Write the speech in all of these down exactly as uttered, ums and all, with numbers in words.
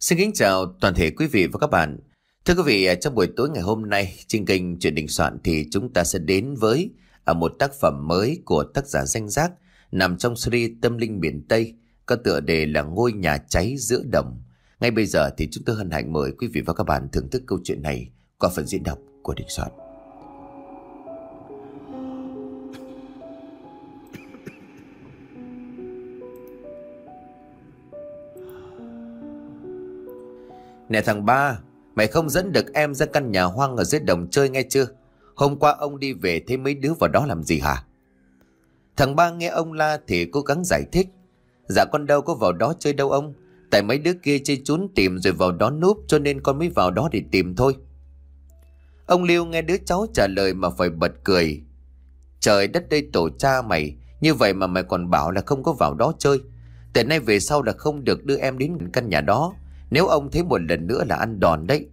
Xin kính chào toàn thể quý vị và các bạn. Thưa quý vị, trong buổi tối ngày hôm nay trên kênh Chuyện Đình Soạn thì chúng ta sẽ đến với một tác phẩm mới của tác giả Danh Giác nằm trong series Tâm Linh Miền Tây, có tựa đề là Ngôi Nhà Cháy Giữa Đồng. Ngay bây giờ thì chúng tôi hân hạnh mời quý vị và các bạn thưởng thức câu chuyện này qua phần diễn đọc của Đình Soạn. Nè thằng ba, mày không dẫn được em ra căn nhà hoang ở dưới đồng chơi nghe chưa? Hôm qua ông đi về thấy mấy đứa vào đó làm gì hả? Thằng ba nghe ông la thì cố gắng giải thích. Dạ con đâu có vào đó chơi đâu ông. Tại mấy đứa kia chơi trốn tìm rồi vào đó núp, cho nên con mới vào đó để tìm thôi. Ông Liêu nghe đứa cháu trả lời mà phải bật cười. Trời đất đây tổ cha mày, như vậy mà mày còn bảo là không có vào đó chơi. Từ nay về sau là không được đưa em đến căn nhà đó. Nếu ông thấy một lần nữa là ăn đòn đấy.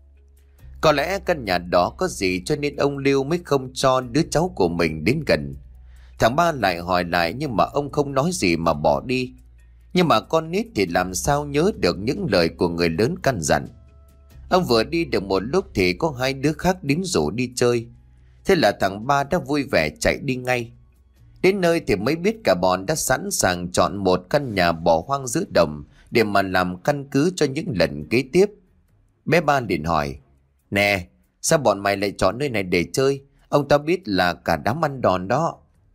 Có lẽ căn nhà đó có gì cho nên ông Liêu mới không cho đứa cháu của mình đến gần. Thằng ba lại hỏi lại nhưng mà ông không nói gì mà bỏ đi. Nhưng mà con nít thì làm sao nhớ được những lời của người lớn căn dặn. Ông vừa đi được một lúc thì có hai đứa khác đến rủ đi chơi. Thế là thằng ba đã vui vẻ chạy đi ngay. Đến nơi thì mới biết cả bọn đã sẵn sàng chọn một căn nhà bỏ hoang giữa đồng để mà làm căn cứ cho những lần kế tiếp. Bé ba liền hỏi: Nè, sao bọn mày lại chọn nơi này để chơi? Ông ta biết là cả đám ăn đòn đó.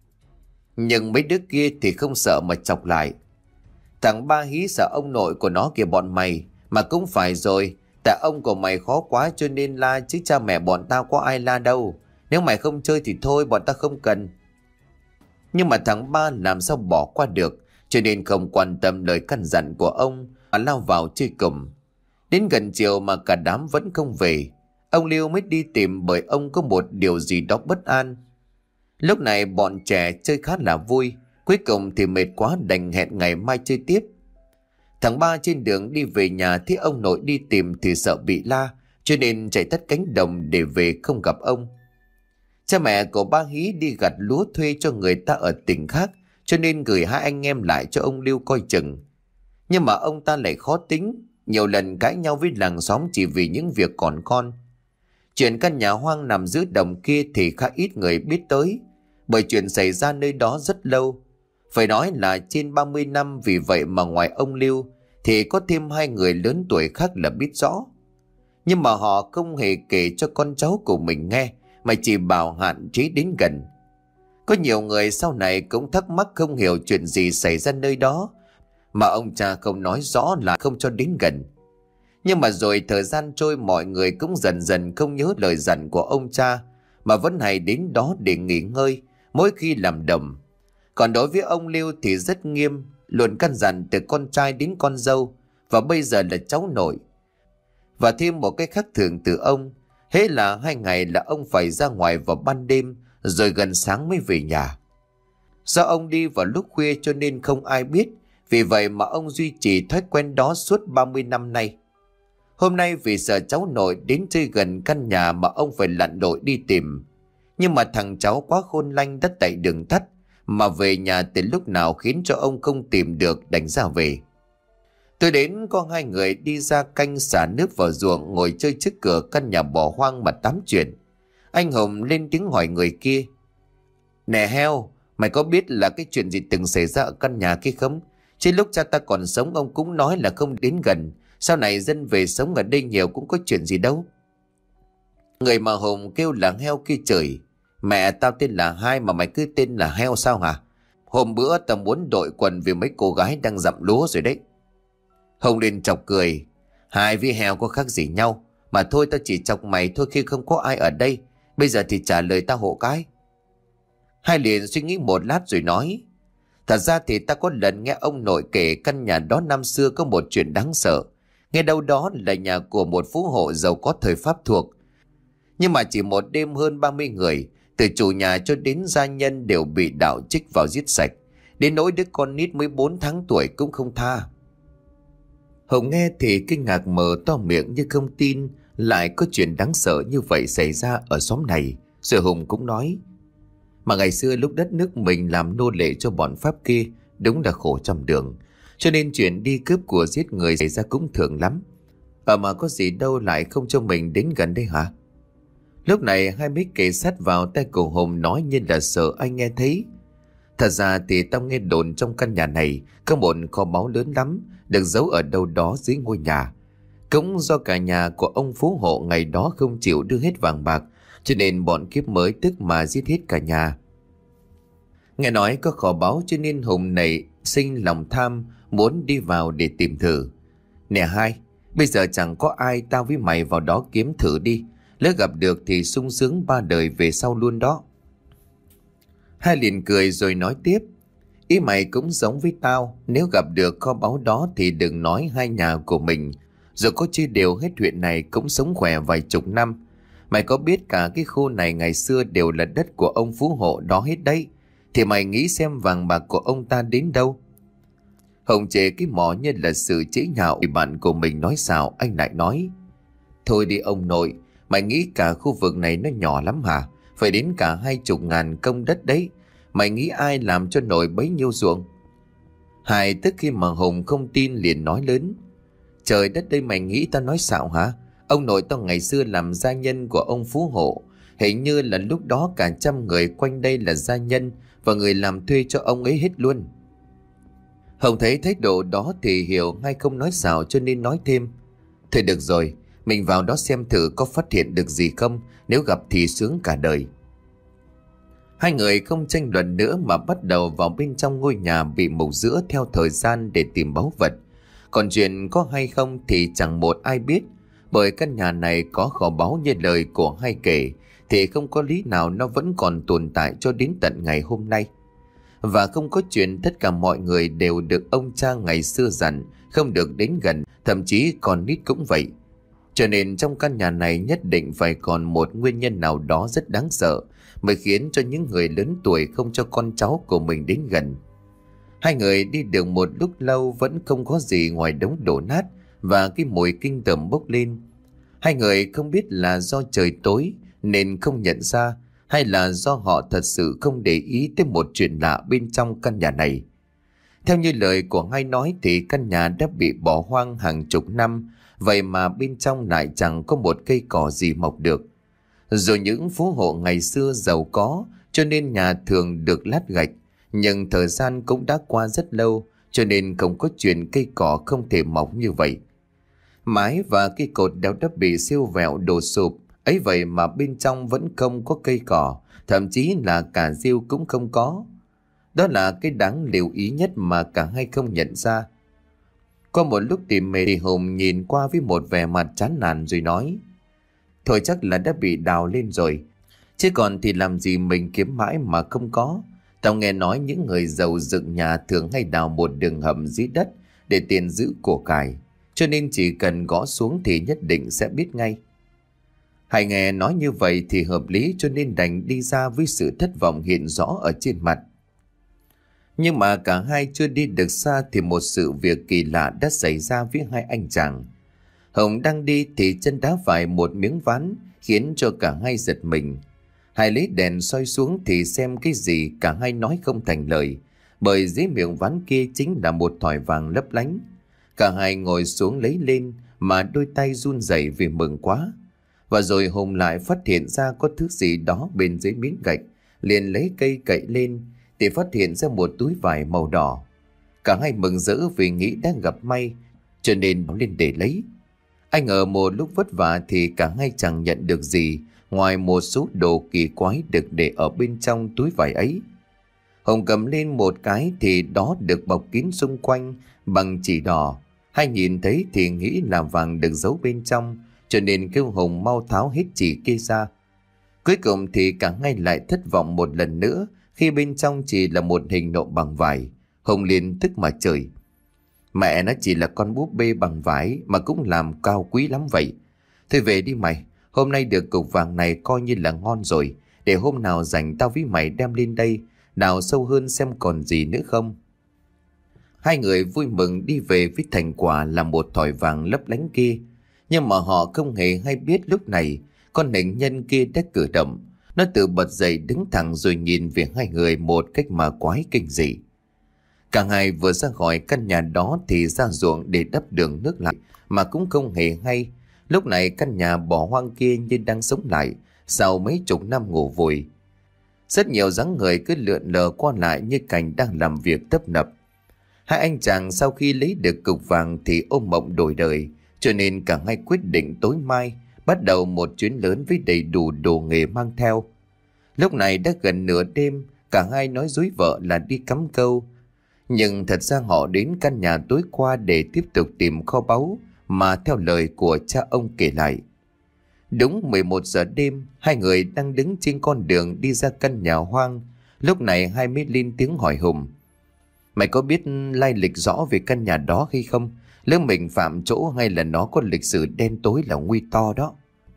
Nhưng mấy đứa kia thì không sợ mà chọc lại. Thằng ba hí sợ ông nội của nó kìa bọn mày. Mà cũng phải rồi, tại ông của mày khó quá cho nên la, chứ cha mẹ bọn tao có ai la đâu. Nếu mày không chơi thì thôi, bọn tao không cần. Nhưng mà thằng ba làm sao bỏ qua được, cho nên không quan tâm lời căn dặn của ông mà lao vào chơi cùng. Đến gần chiều mà cả đám vẫn không về. Ông Liêu mới đi tìm bởi ông có một điều gì đó bất an. Lúc này bọn trẻ chơi khá là vui. Cuối cùng thì mệt quá đành hẹn ngày mai chơi tiếp. Thằng ba trên đường đi về nhà thấy ông nội đi tìm thì sợ bị la, cho nên chạy tắt cánh đồng để về không gặp ông. Cha mẹ của ba Hí đi gặt lúa thuê cho người ta ở tỉnh khác, cho nên gửi hai anh em lại cho ông Liêu coi chừng. Nhưng mà ông ta lại khó tính, nhiều lần cãi nhau với làng xóm chỉ vì những việc còn con. Chuyện căn nhà hoang nằm giữa đồng kia thì khá ít người biết tới, bởi chuyện xảy ra nơi đó rất lâu. Phải nói là trên ba mươi năm, vì vậy mà ngoài ông Liêu thì có thêm hai người lớn tuổi khác là biết rõ. Nhưng mà họ không hề kể cho con cháu của mình nghe, mà chỉ bảo hạn chế đến gần. Có nhiều người sau này cũng thắc mắc không hiểu chuyện gì xảy ra nơi đó, mà ông cha không nói rõ là không cho đến gần. Nhưng mà rồi thời gian trôi, mọi người cũng dần dần không nhớ lời dặn của ông cha, mà vẫn hay đến đó để nghỉ ngơi mỗi khi làm đồng. Còn đối với ông Liêu thì rất nghiêm, luôn căn dặn từ con trai đến con dâu, và bây giờ là cháu nội. Và thêm một cái khác thường từ ông, hễ là hai ngày là ông phải ra ngoài vào ban đêm, rồi gần sáng mới về nhà. Do ông đi vào lúc khuya cho nên không ai biết, vì vậy mà ông duy trì thói quen đó suốt ba mươi năm nay. Hôm nay vì sợ cháu nội đến chơi gần căn nhà mà ông phải lặn lội đi tìm. Nhưng mà thằng cháu quá khôn lanh đã tại đường tắt, mà về nhà từ lúc nào khiến cho ông không tìm được đành ra về. Tôi đến có hai người đi ra canh xả nước vào ruộng, ngồi chơi trước cửa căn nhà bỏ hoang mà tám chuyện. Anh Hùng lên tiếng hỏi người kia: Nè heo, mày có biết là cái chuyện gì từng xảy ra ở căn nhà kia không? Chứ lúc cha ta còn sống ông cũng nói là không đến gần. Sau này dân về sống ở đây nhiều cũng có chuyện gì đâu. Người mà Hùng kêu là heo kia chửi: Mẹ tao tên là Hai mà mày cứ tên là heo sao hả? Hôm bữa tao muốn đội quần vì mấy cô gái đang dặm lúa rồi đấy. Hùng liền chọc cười: Hai với heo có khác gì nhau? Mà thôi, tao chỉ chọc mày thôi khi không có ai ở đây. Bây giờ thì trả lời tao hộ cái. Hai liền suy nghĩ một lát rồi nói: Thật ra thì ta có lần nghe ông nội kể căn nhà đó năm xưa có một chuyện đáng sợ. Nghe đâu đó là nhà của một phú hộ giàu có thời Pháp thuộc. Nhưng mà chỉ một đêm hơn ba mươi người, từ chủ nhà cho đến gia nhân đều bị đạo trích vào giết sạch. Đến nỗi đứa con nít mới bốn tháng tuổi cũng không tha. Hồng nghe thì kinh ngạc mở to miệng như không tin lại có chuyện đáng sợ như vậy xảy ra ở xóm này. Rồi Hùng cũng nói: Mà ngày xưa lúc đất nước mình làm nô lệ cho bọn Pháp kia, đúng là khổ trăm đường. cho nên chuyện đi cướp của giết người xảy ra cũng thường lắm. Ở mà có gì đâu lại không cho mình đến gần đây hả? Lúc này hai mấy kề sát vào tay cổ Hùng nói như là sợ anh nghe thấy. Thật ra thì tao nghe đồn trong căn nhà này có một kho báu lớn lắm, được giấu ở đâu đó dưới ngôi nhà. Cũng do cả nhà của ông phú hộ ngày đó không chịu đưa hết vàng bạc, cho nên bọn kiếp mới tức mà giết hết cả nhà. Nghe nói có kho báu cho nên Hùng này sinh lòng tham, muốn đi vào để tìm thử. Nè hai, bây giờ chẳng có ai, tao với mày vào đó kiếm thử đi. Lỡ gặp được thì sung sướng ba đời về sau luôn đó. Hai liền cười rồi nói tiếp. Ý mày cũng giống với tao, nếu gặp được kho báu đó thì đừng nói hai nhà của mình. Rồi có chia đều hết huyện này cũng sống khỏe vài chục năm. Mày có biết cả cái khu này ngày xưa đều là đất của ông phú hộ đó hết đấy. Thì mày nghĩ xem vàng bạc của ông ta đến đâu? Hồng chê cái mỏ như là sự chế nhạo bạn của mình nói xạo, anh lại nói. Thôi đi ông nội, mày nghĩ cả khu vực này nó nhỏ lắm hả? Phải đến cả hai chục ngàn công đất đấy. Mày nghĩ ai làm cho nội bấy nhiêu ruộng? Hải tức khi mà Hùng không tin liền nói lớn. Trời đất đây, mày nghĩ tao nói xạo hả? Ông nội tao ngày xưa làm gia nhân của ông phú hộ. Hình như là lúc đó cả trăm người quanh đây là gia nhân và người làm thuê cho ông ấy hết luôn. Hồng thấy thái độ đó thì hiểu ngay không nói xạo, cho nên nói thêm. Thôi được rồi, mình vào đó xem thử có phát hiện được gì không. Nếu gặp thì sướng cả đời. Hai người không tranh luận nữa mà bắt đầu vào bên trong ngôi nhà bị mục giữa theo thời gian để tìm báu vật. Còn chuyện có hay không thì chẳng một ai biết, bởi căn nhà này có kho báu như lời của hai kể thì không có lý nào nó vẫn còn tồn tại cho đến tận ngày hôm nay. Và không có chuyện tất cả mọi người đều được ông cha ngày xưa dặn không được đến gần, thậm chí còn nít cũng vậy. Cho nên trong căn nhà này nhất định phải còn một nguyên nhân nào đó rất đáng sợ mới khiến cho những người lớn tuổi không cho con cháu của mình đến gần. Hai người đi được một lúc lâu vẫn không có gì ngoài đống đổ nát và cái mùi kinh tởm bốc lên. Hai người không biết là do trời tối nên không nhận ra, hay là do họ thật sự không để ý tới một chuyện lạ bên trong căn nhà này. Theo như lời của hai nói thì căn nhà đã bị bỏ hoang hàng chục năm, vậy mà bên trong lại chẳng có một cây cỏ gì mọc được. Rồi những phú hộ ngày xưa giàu có cho nên nhà thường được lát gạch, nhưng thời gian cũng đã qua rất lâu cho nên không có chuyện cây cỏ không thể mọc như vậy. Mái và cây cột đều đã bị siêu vẹo đổ sụp, ấy vậy mà bên trong vẫn không có cây cỏ, thậm chí là cả rêu cũng không có. Đó là cái đáng lưu ý nhất mà cả hai không nhận ra. Qua một lúc tìm mê thì Hùng nhìn qua với một vẻ mặt chán nản rồi nói. Thôi chắc là đã bị đào lên rồi, chứ còn thì làm gì mình kiếm mãi mà không có. Tao nghe nói những người giàu dựng nhà thường hay đào một đường hầm dưới đất để tiền giữ của cải, cho nên chỉ cần gõ xuống thì nhất định sẽ biết ngay. Hải nghe nói như vậy thì hợp lý, cho nên đành đi ra với sự thất vọng hiện rõ ở trên mặt. Nhưng mà cả hai chưa đi được xa thì một sự việc kỳ lạ đã xảy ra với hai anh chàng. Hồng đang đi thì chân đá phải một miếng ván khiến cho cả hai giật mình. Hải lấy đèn soi xuống thì xem cái gì cả hai nói không thành lời, bởi dưới miệng ván kia chính là một thỏi vàng lấp lánh. Cả hai ngồi xuống lấy lên mà đôi tay run rẩy vì mừng quá. Và rồi Hùng lại phát hiện ra có thứ gì đó bên dưới miếng gạch, liền lấy cây cậy lên thì phát hiện ra một túi vải màu đỏ. Cả hai mừng rỡ vì nghĩ đang gặp may, cho nên bảo lên để lấy. Ai ngờ một lúc vất vả thì cả hai chẳng nhận được gì ngoài một số đồ kỳ quái được để ở bên trong túi vải ấy. Hùng cầm lên một cái thì đó được bọc kín xung quanh bằng chỉ đỏ. Hai nhìn thấy thì nghĩ là vàng được giấu bên trong, cho nên kêu Hùng mau tháo hết chỉ kia ra. Cuối cùng thì cả hai lại thất vọng một lần nữa khi bên trong chỉ là một hình nộm bằng vải. Hùng liền tức mà chửi. Mẹ nó chỉ là con búp bê bằng vải mà cũng làm cao quý lắm vậy. Thôi về đi mày, hôm nay được cục vàng này coi như là ngon rồi. Để hôm nào rảnh tao với mày đem lên đây, đào sâu hơn xem còn gì nữa không. Hai người vui mừng đi về với thành quả là một thỏi vàng lấp lánh kia. Nhưng mà họ không hề hay biết lúc này con hình nhân kia đã cử động. Nó tự bật dậy đứng thẳng rồi nhìn về hai người một cách mà quái kinh dị. Cả hai vừa ra khỏi căn nhà đó thì ra ruộng để đắp đường nước lại, mà cũng không hề hay. Lúc này căn nhà bỏ hoang kia như đang sống lại sau mấy chục năm ngủ vùi. Rất nhiều dáng người cứ lượn lờ qua lại như cảnh đang làm việc tấp nập. Hai anh chàng sau khi lấy được cục vàng thì ôm mộng đổi đời, cho nên cả hai quyết định tối mai bắt đầu một chuyến lớn với đầy đủ đồ nghề mang theo. Lúc này đã gần nửa đêm, cả hai nói dối vợ là đi cắm câu. Nhưng thật ra họ đến căn nhà tối qua để tiếp tục tìm kho báu mà theo lời của cha ông kể lại. Đúng mười một giờ đêm, hai người đang đứng trên con đường đi ra căn nhà hoang. Lúc này hai mới lên tiếng hỏi Hùng: "Mày có biết lai lịch rõ về căn nhà đó hay không? Lỡ mình phạm chỗ hay là nó có lịch sử đen tối là nguy to đó."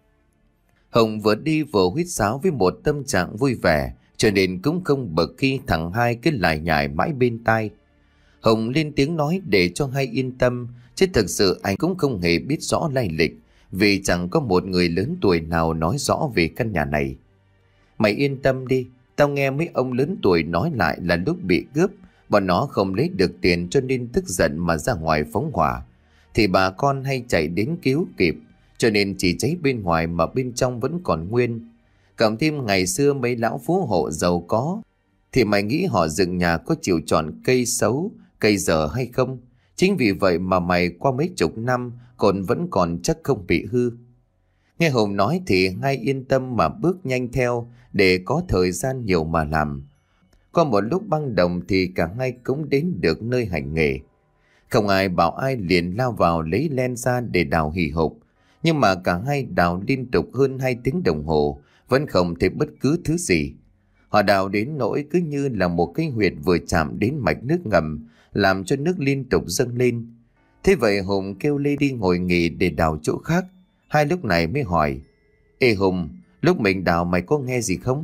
Hùng vừa đi vừa huýt sáo với một tâm trạng vui vẻ, cho nên cũng không bực khi thằng hai cứ lải nhải mãi bên tai. Hùng lên tiếng nói để cho hai yên tâm, chứ thực sự anh cũng không hề biết rõ lai lịch, vì chẳng có một người lớn tuổi nào nói rõ về căn nhà này. "Mày yên tâm đi, tao nghe mấy ông lớn tuổi nói lại là lúc bị cướp, bọn nó không lấy được tiền cho nên tức giận mà ra ngoài phóng hỏa. Thì bà con hay chạy đến cứu kịp, cho nên chỉ cháy bên ngoài mà bên trong vẫn còn nguyên. Cộng thêm ngày xưa mấy lão phú hộ giàu có, thì mày nghĩ họ dựng nhà có chịu chọn cây xấu, cây dở hay không? Chính vì vậy mà mày qua mấy chục năm còn vẫn còn chắc không bị hư." Nghe Hùng nói thì hai yên tâm mà bước nhanh theo để có thời gian nhiều mà làm. Qua một lúc băng đồng thì cả hai cũng đến được nơi hành nghề. Không ai bảo ai liền lao vào lấy len ra để đào hì hục. Nhưng mà cả hai đào liên tục hơn hai tiếng đồng hồ vẫn không thấy bất cứ thứ gì. Họ đào đến nỗi cứ như là một cái huyệt vừa chạm đến mạch nước ngầm, làm cho nước liên tục dâng lên. Thế vậy Hùng kêu Lê đi ngồi nghỉ để đào chỗ khác. Hai lúc này mới hỏi: "Ê Hùng, lúc mình đào mày có nghe gì không?"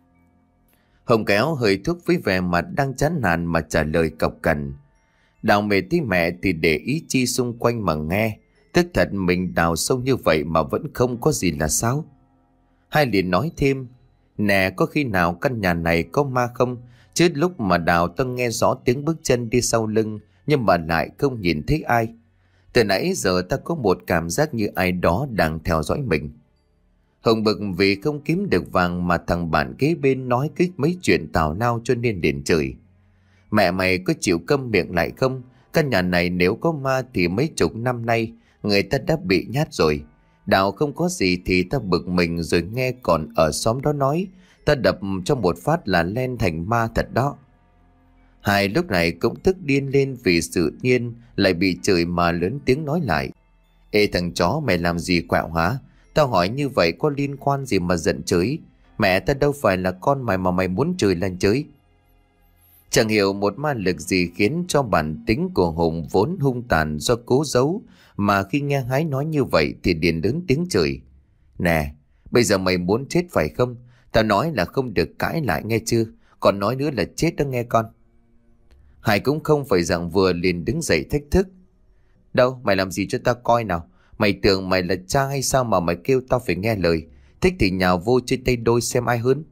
Hùng kéo hơi thuốc với vẻ mặt đang chán nản mà trả lời cộc cằn: "Đào mệt tí mẹ thì để ý chi xung quanh mà nghe. Tức thật mình đào sâu như vậy mà vẫn không có gì là sao?" Hai liền nói thêm: "Nè, có khi nào căn nhà này có ma không? Chứ lúc mà đào tao nghe rõ tiếng bước chân đi sau lưng, nhưng mà lại không nhìn thấy ai. Từ nãy giờ ta có một cảm giác như ai đó đang theo dõi mình." Hùng bực vì không kiếm được vàng mà thằng bạn kế bên nói cái mấy chuyện tào lao cho nên liền chửi: "Mẹ mày có chịu câm miệng lại không? Căn nhà này nếu có ma thì mấy chục năm nay người ta đã bị nhát rồi. Đào không có gì thì ta bực mình rồi nghe còn ở xóm đó nói, ta đập cho một phát là len thành ma thật đó." Hai lúc này cũng tức điên lên vì sự nhiên lại bị chửi mà lớn tiếng nói lại: "Ê thằng chó, mày làm gì quẹo hả? Tao hỏi như vậy có liên quan gì mà giận chửi? Mẹ ta đâu phải là con mày mà mày muốn chửi là chửi." Chẳng hiểu một ma lực gì khiến cho bản tính của Hùng vốn hung tàn do cố giấu, mà khi nghe Hái nói như vậy thì điền lớn tiếng chửi: "Nè, bây giờ mày muốn chết phải không? Tao nói là không được cãi lại nghe chưa? Còn nói nữa là chết đó nghe con." Hải cũng không phải dạng vừa liền đứng dậy thách thức: "Đâu, mày làm gì cho tao coi nào? Mày tưởng mày là cha hay sao mà mày kêu tao phải nghe lời? Thích thì nhào vô trên tay đôi xem ai hơn."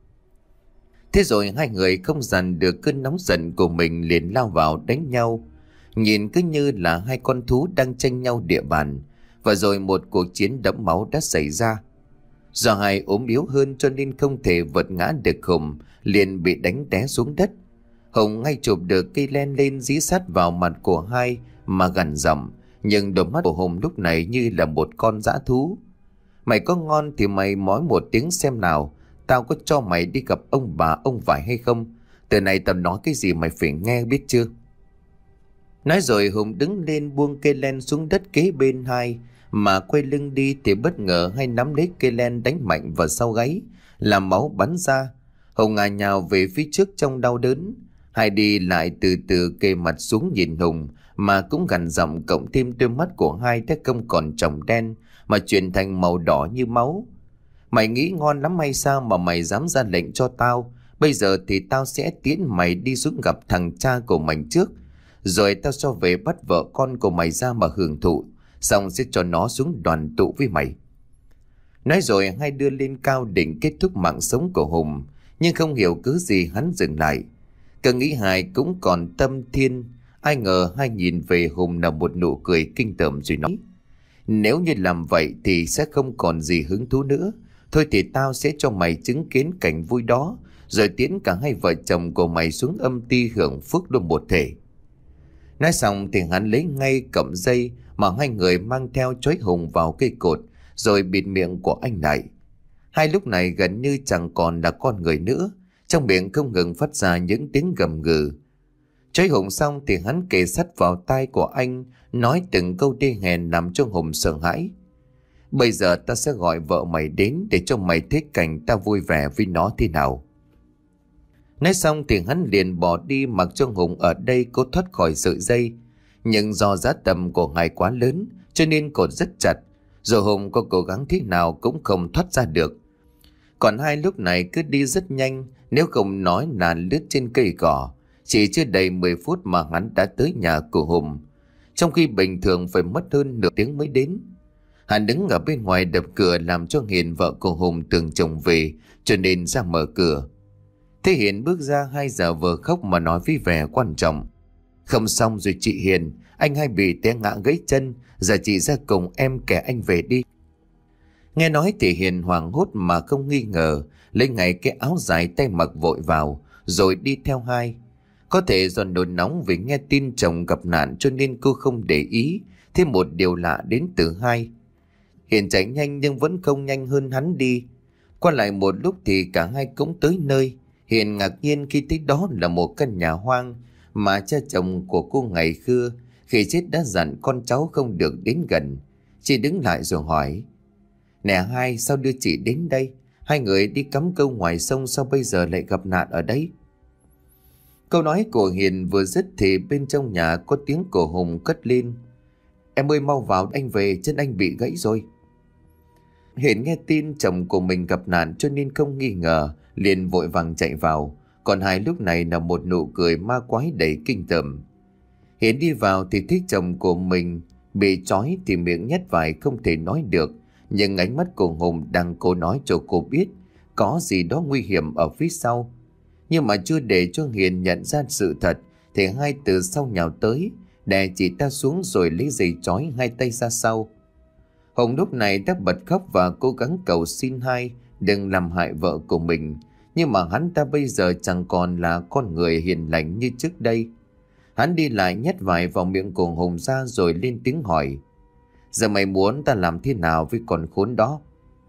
Thế rồi hai người không dằn được cơn nóng giận của mình liền lao vào đánh nhau. Nhìn cứ như là hai con thú đang tranh nhau địa bàn. Và rồi một cuộc chiến đẫm máu đã xảy ra. Do hai ốm yếu hơn cho nên không thể vượt ngã được Hùng, liền bị đánh té xuống đất. Hùng ngay chụp được cây len lên dí sát vào mặt của hai mà gằn giọng, nhưng đôi mắt của Hùng lúc này như là một con dã thú: "Mày có ngon thì mày mói một tiếng xem nào, tao có cho mày đi gặp ông bà ông vải hay không? Từ này tao nói cái gì mày phải nghe biết chưa?" Nói rồi Hùng đứng lên buông cây len xuống đất kế bên hai, mà quay lưng đi thì bất ngờ hai nắm lấy cây len đánh mạnh vào sau gáy, làm máu bắn ra. Hùng ngả nhào về phía trước trong đau đớn. Hai đi lại từ từ kề mặt xuống nhìn Hùng, mà cũng gằn giọng, cộng thêm đôi mắt của hai đã không còn tròng đen mà chuyển thành màu đỏ như máu: "Mày nghĩ ngon lắm hay sao mà mày dám ra lệnh cho tao? Bây giờ thì tao sẽ tiễn mày đi xuống gặp thằng cha của mày trước, rồi tao cho về bắt vợ con của mày ra mà hưởng thụ, xong sẽ cho nó xuống đoàn tụ với mày." Nói rồi hai đưa lên cao định kết thúc mạng sống của Hùng, nhưng không hiểu cứ gì hắn dừng lại. Cứ nghĩ Hải cũng còn tâm thiên, ai ngờ Hai nhìn về Hùng nở một nụ cười kinh tởm rồi nói: Nếu như làm vậy thì sẽ không còn gì hứng thú nữa. Thôi thì tao sẽ cho mày chứng kiến cảnh vui đó, rồi tiễn cả hai vợ chồng của mày xuống âm ty hưởng phước luôn một thể. Nói xong thì hắn lấy ngay cọng dây mà hai người mang theo trói Hùng vào cây cột, rồi bịt miệng của anh lại. Hai lúc này gần như chẳng còn là con người nữa, trong miệng không ngừng phát ra những tiếng gầm gừ. Trói Hùng xong thì hắn kề sát vào tai của anh, nói từng câu đê hèn làm cho Hùng sợ hãi. Bây giờ ta sẽ gọi vợ mày đến để cho mày thấy cảnh ta vui vẻ với nó thế nào. Nói xong thì hắn liền bỏ đi, mặc cho Hùng ở đây cố thoát khỏi sợi dây. Nhưng do giá tầm của Hải quá lớn cho nên cột rất chặt, rồi Hùng có cố gắng thế nào cũng không thoát ra được. Còn Hai lúc này cứ đi rất nhanh, nếu không nói là lướt trên cây cỏ. Chỉ chưa đầy mười phút mà hắn đã tới nhà của Hùng, trong khi bình thường phải mất hơn nửa tiếng mới đến. Hắn đứng ở bên ngoài đập cửa làm cho Hiền vợ của Hùng tưởng chồng về, cho nên ra mở cửa. Thế Hiền bước ra, Hai giờ vừa khóc mà nói với vẻ quan trọng: Không xong rồi chị Hiền, anh Hai bị té ngã gãy chân, giờ chị ra cùng em kẻ anh về đi. Nghe nói thì Hiền hoảng hốt mà không nghi ngờ, lấy ngay cái áo dài tay mặc vội vào, rồi đi theo Hai. Có thể do nỗi nóng vì nghe tin chồng gặp nạn cho nên cô không để ý thêm một điều lạ đến từ Hai. Hiền chạy nhanh nhưng vẫn không nhanh hơn hắn đi. Qua lại một lúc thì cả hai cũng tới nơi. Hiền ngạc nhiên khi thấy đó là một căn nhà hoang mà cha chồng của cô ngày xưa khi chết đã dặn con cháu không được đến gần. Chị đứng lại rồi hỏi: Nè Hai, sao đưa chị đến đây? Hai người đi cắm câu ngoài sông, sao bây giờ lại gặp nạn ở đây? Câu nói của Hiền vừa dứt thì bên trong nhà có tiếng của Hùng cất lên: Em ơi mau vào, anh về, chân anh bị gãy rồi. Hiền nghe tin chồng của mình gặp nạn cho nên không nghi ngờ, liền vội vàng chạy vào. Còn Hai lúc này là một nụ cười ma quái đầy kinh tởm. Hiền đi vào thì thấy chồng của mình bị trói thì miệng nhét vải không thể nói được, nhưng ánh mắt của Hùng đang cố nói cho cô biết có gì đó nguy hiểm ở phía sau. Nhưng mà chưa để cho Hiền nhận ra sự thật thì Hai từ sau nhào tới, đè chị ta xuống rồi lấy dây trói hai tay ra sau. Hùng lúc này đã bật khóc và cố gắng cầu xin Hai đừng làm hại vợ của mình. Nhưng mà hắn ta bây giờ chẳng còn là con người hiền lành như trước đây. Hắn đi lại nhét vải vào miệng của Hùng ra rồi lên tiếng hỏi: Giờ mày muốn ta làm thế nào với con khốn đó?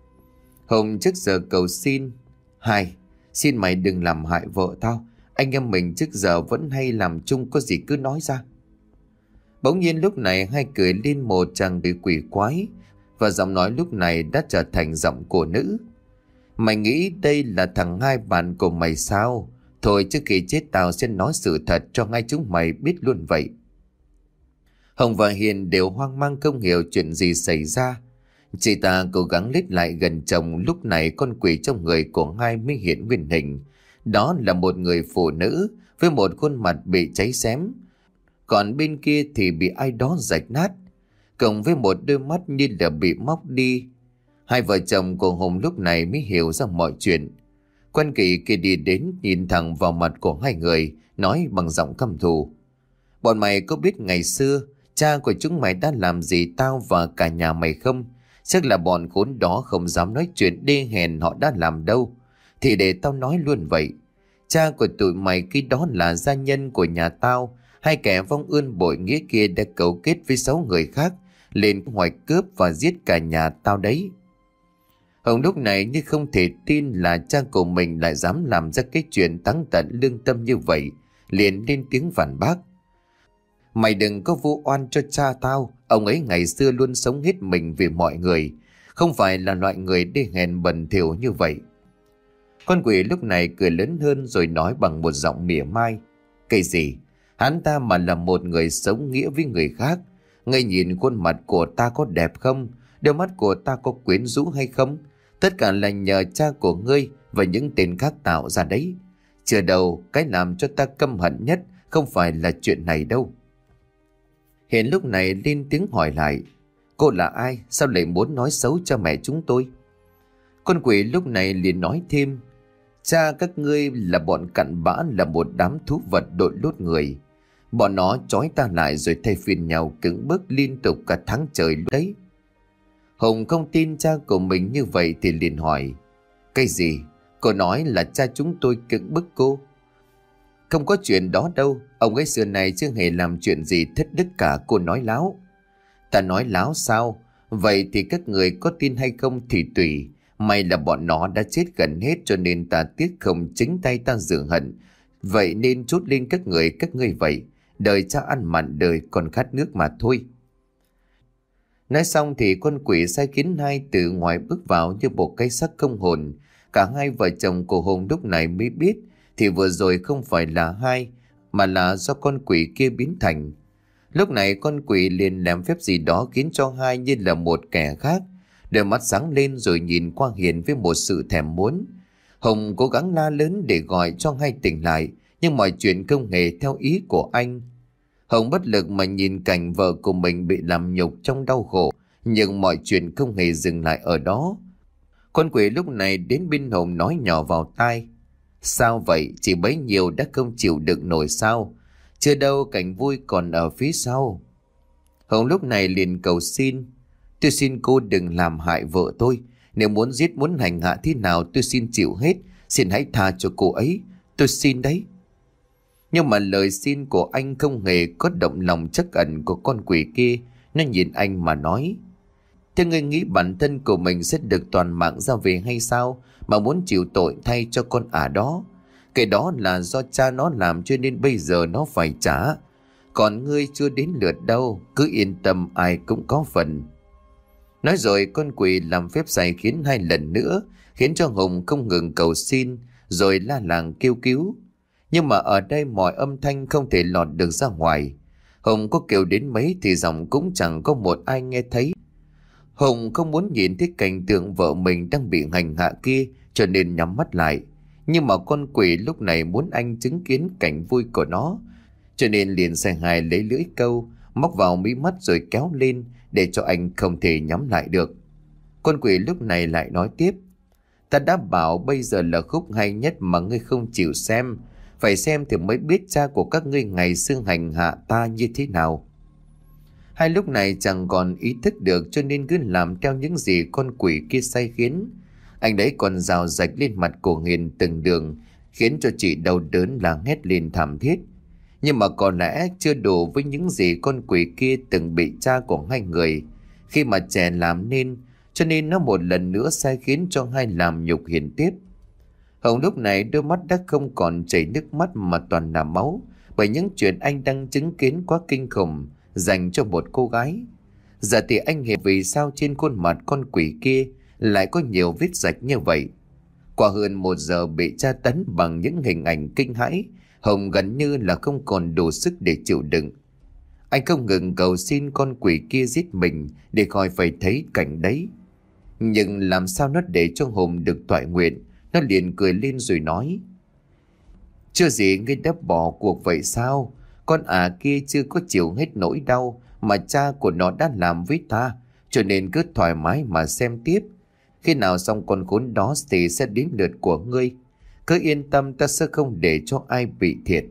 Hùng trước giờ cầu xin: Hai, xin mày đừng làm hại vợ tao. Anh em mình trước giờ vẫn hay làm chung, có gì cứ nói ra. Bỗng nhiên lúc này Hai cười lên một tràng cười quỷ quái, và giọng nói lúc này đã trở thành giọng của nữ: Mày nghĩ đây là thằng Hai bạn của mày sao? Thôi trước khi chết tao sẽ nói sự thật cho ngay chúng mày biết luôn vậy. Hồng và Hiền đều hoang mang không hiểu chuyện gì xảy ra. Chị ta cố gắng lết lại gần chồng, lúc này con quỷ trong người của Hai mới hiện nguyên hình. Đó là một người phụ nữ với một khuôn mặt bị cháy xém, còn bên kia thì bị ai đó rạch nát, cộng với một đôi mắt như là bị móc đi. Hai vợ chồng của Hùng lúc này mới hiểu ra mọi chuyện. Quan kỳ kia đi đến nhìn thẳng vào mặt của hai người, nói bằng giọng căm thù: Bọn mày có biết ngày xưa cha của chúng mày đã làm gì tao và cả nhà mày không? Chắc là bọn khốn đó không dám nói chuyện đê hèn họ đã làm đâu. Thì để tao nói luôn vậy. Cha của tụi mày khi đó là gia nhân của nhà tao. Hai kẻ vong ơn bội nghĩa kia đã cấu kết với sáu người khác lên hoạch cướp và giết cả nhà tao đấy. Hồng lúc này như không thể tin là cha của mình lại dám làm ra cái chuyện táng tận lương tâm như vậy, liền lên tiếng phản bác: Mày đừng có vu oan cho cha tao. Ông ấy ngày xưa luôn sống hết mình vì mọi người, không phải là loại người đê hèn bẩn thỉu như vậy. Con quỷ lúc này cười lớn hơn rồi nói bằng một giọng mỉa mai: Cái gì? Hắn ta mà là một người sống nghĩa với người khác. Ngươi nhìn khuôn mặt của ta có đẹp không? Đôi mắt của ta có quyến rũ hay không? Tất cả là nhờ cha của ngươi và những tên khác tạo ra đấy. Chưa đâu, cái làm cho ta căm hận nhất không phải là chuyện này đâu. Hiền lúc này lên tiếng hỏi lại: Cô là ai? Sao lại muốn nói xấu cho mẹ chúng tôi? Con quỷ lúc này liền nói thêm: Cha các ngươi là bọn cặn bã, là một đám thú vật đội lốt người. Bọn nó trói ta lại rồi thay phiên nhau cưỡng bức liên tục cả tháng trời đấy. Hùng không tin cha của mình như vậy thì liền hỏi: Cái gì? Cô nói là cha chúng tôi cưỡng bức cô? Không có chuyện đó đâu. Ông ấy xưa này chưa hề làm chuyện gì thất đức cả. Cô nói láo. Ta nói láo sao? Vậy thì các người có tin hay không thì tùy. May là bọn nó đã chết gần hết, cho nên ta tiếc không chính tay ta rửa hận. Vậy nên trút lên các người các ngươi vậy. Đời cha ăn mặn, đời còn khát nước mà thôi. Nói xong thì con quỷ sai khiến hai từ ngoài bước vào như bộ cây xác không hồn. Cả hai vợ chồng của Hùng lúc này mới biết thì vừa rồi không phải là hai, mà là do con quỷ kia biến thành. Lúc này con quỷ liền làm phép gì đó khiến cho hai như là một kẻ khác. Đôi mắt sáng lên rồi nhìn qua Hiền với một sự thèm muốn. Hùng cố gắng la lớn để gọi cho hai tỉnh lại, nhưng mọi chuyện không hề theo ý của anh. Hùng bất lực mà nhìn cảnh vợ của mình bị làm nhục trong đau khổ, nhưng mọi chuyện không hề dừng lại ở đó. Con quỷ lúc này đến bên Hùng nói nhỏ vào tai: Sao vậy? Chỉ bấy nhiêu đã không chịu đựng nổi sao? Chưa đâu, cảnh vui còn ở phía sau. Hùng lúc này liền cầu xin: Tôi xin cô đừng làm hại vợ tôi. Nếu muốn giết muốn hành hạ thế nào tôi xin chịu hết. Xin hãy tha cho cô ấy. Tôi xin đấy. Nhưng mà lời xin của anh không hề có động lòng trắc ẩn của con quỷ kia. Nó nhìn anh mà nói: Thế ngươi nghĩ bản thân của mình sẽ được toàn mạng ra về hay sao, mà muốn chịu tội thay cho con ả đó? Cái đó là do cha nó làm cho nên bây giờ nó phải trả. Còn ngươi chưa đến lượt đâu, cứ yên tâm, ai cũng có phần. Nói rồi con quỷ làm phép sai khiến hai lần nữa, khiến cho Hùng không ngừng cầu xin, rồi la làng kêu cứu. Nhưng mà ở đây mọi âm thanh không thể lọt được ra ngoài. Hùng có kêu đến mấy thì giọng cũng chẳng có một ai nghe thấy. Hùng không muốn nhìn thấy cảnh tượng vợ mình đang bị hành hạ kia, cho nên nhắm mắt lại. Nhưng mà con quỷ lúc này muốn anh chứng kiến cảnh vui của nó, cho nên liền sai hài lấy lưỡi câu móc vào mí mắt rồi kéo lên để cho anh không thể nhắm lại được. Con quỷ lúc này lại nói tiếp: Ta đã bảo bây giờ là khúc hay nhất mà ngươi không chịu xem. Phải xem thì mới biết cha của các ngươi ngày xưa hành hạ ta như thế nào. Hai lúc này chẳng còn ý thức được, cho nên cứ làm theo những gì con quỷ kia sai khiến. Anh đấy còn rào rạch lên mặt của Hiền từng đường, khiến cho chị đau đớn là hét lên thảm thiết. Nhưng mà có lẽ chưa đủ với những gì con quỷ kia từng bị cha của hai người khi mà trẻ làm nên, cho nên nó một lần nữa sai khiến cho hai làm nhục Hiền tiếp. Hồng lúc này đôi mắt đã không còn chảy nước mắt mà toàn là máu, bởi những chuyện anh đang chứng kiến quá kinh khủng dành cho một cô gái. Giờ thì anh hiểu vì sao trên khuôn mặt con quỷ kia lại có nhiều vết rạch như vậy. Qua hơn một giờ bị tra tấn bằng những hình ảnh kinh hãi, Hồng gần như là không còn đủ sức để chịu đựng. Anh không ngừng cầu xin con quỷ kia giết mình để khỏi phải thấy cảnh đấy. Nhưng làm sao nó để cho Hồng được toại nguyện? Nó liền cười lên rồi nói: Chưa gì ngươi đã bỏ cuộc vậy sao? Con ả kia chưa có chịu hết nỗi đau mà cha của nó đã làm với ta, cho nên cứ thoải mái mà xem tiếp. Khi nào xong con khốn đó thì sẽ đến lượt của ngươi. Cứ yên tâm, ta sẽ không để cho ai bị thiệt.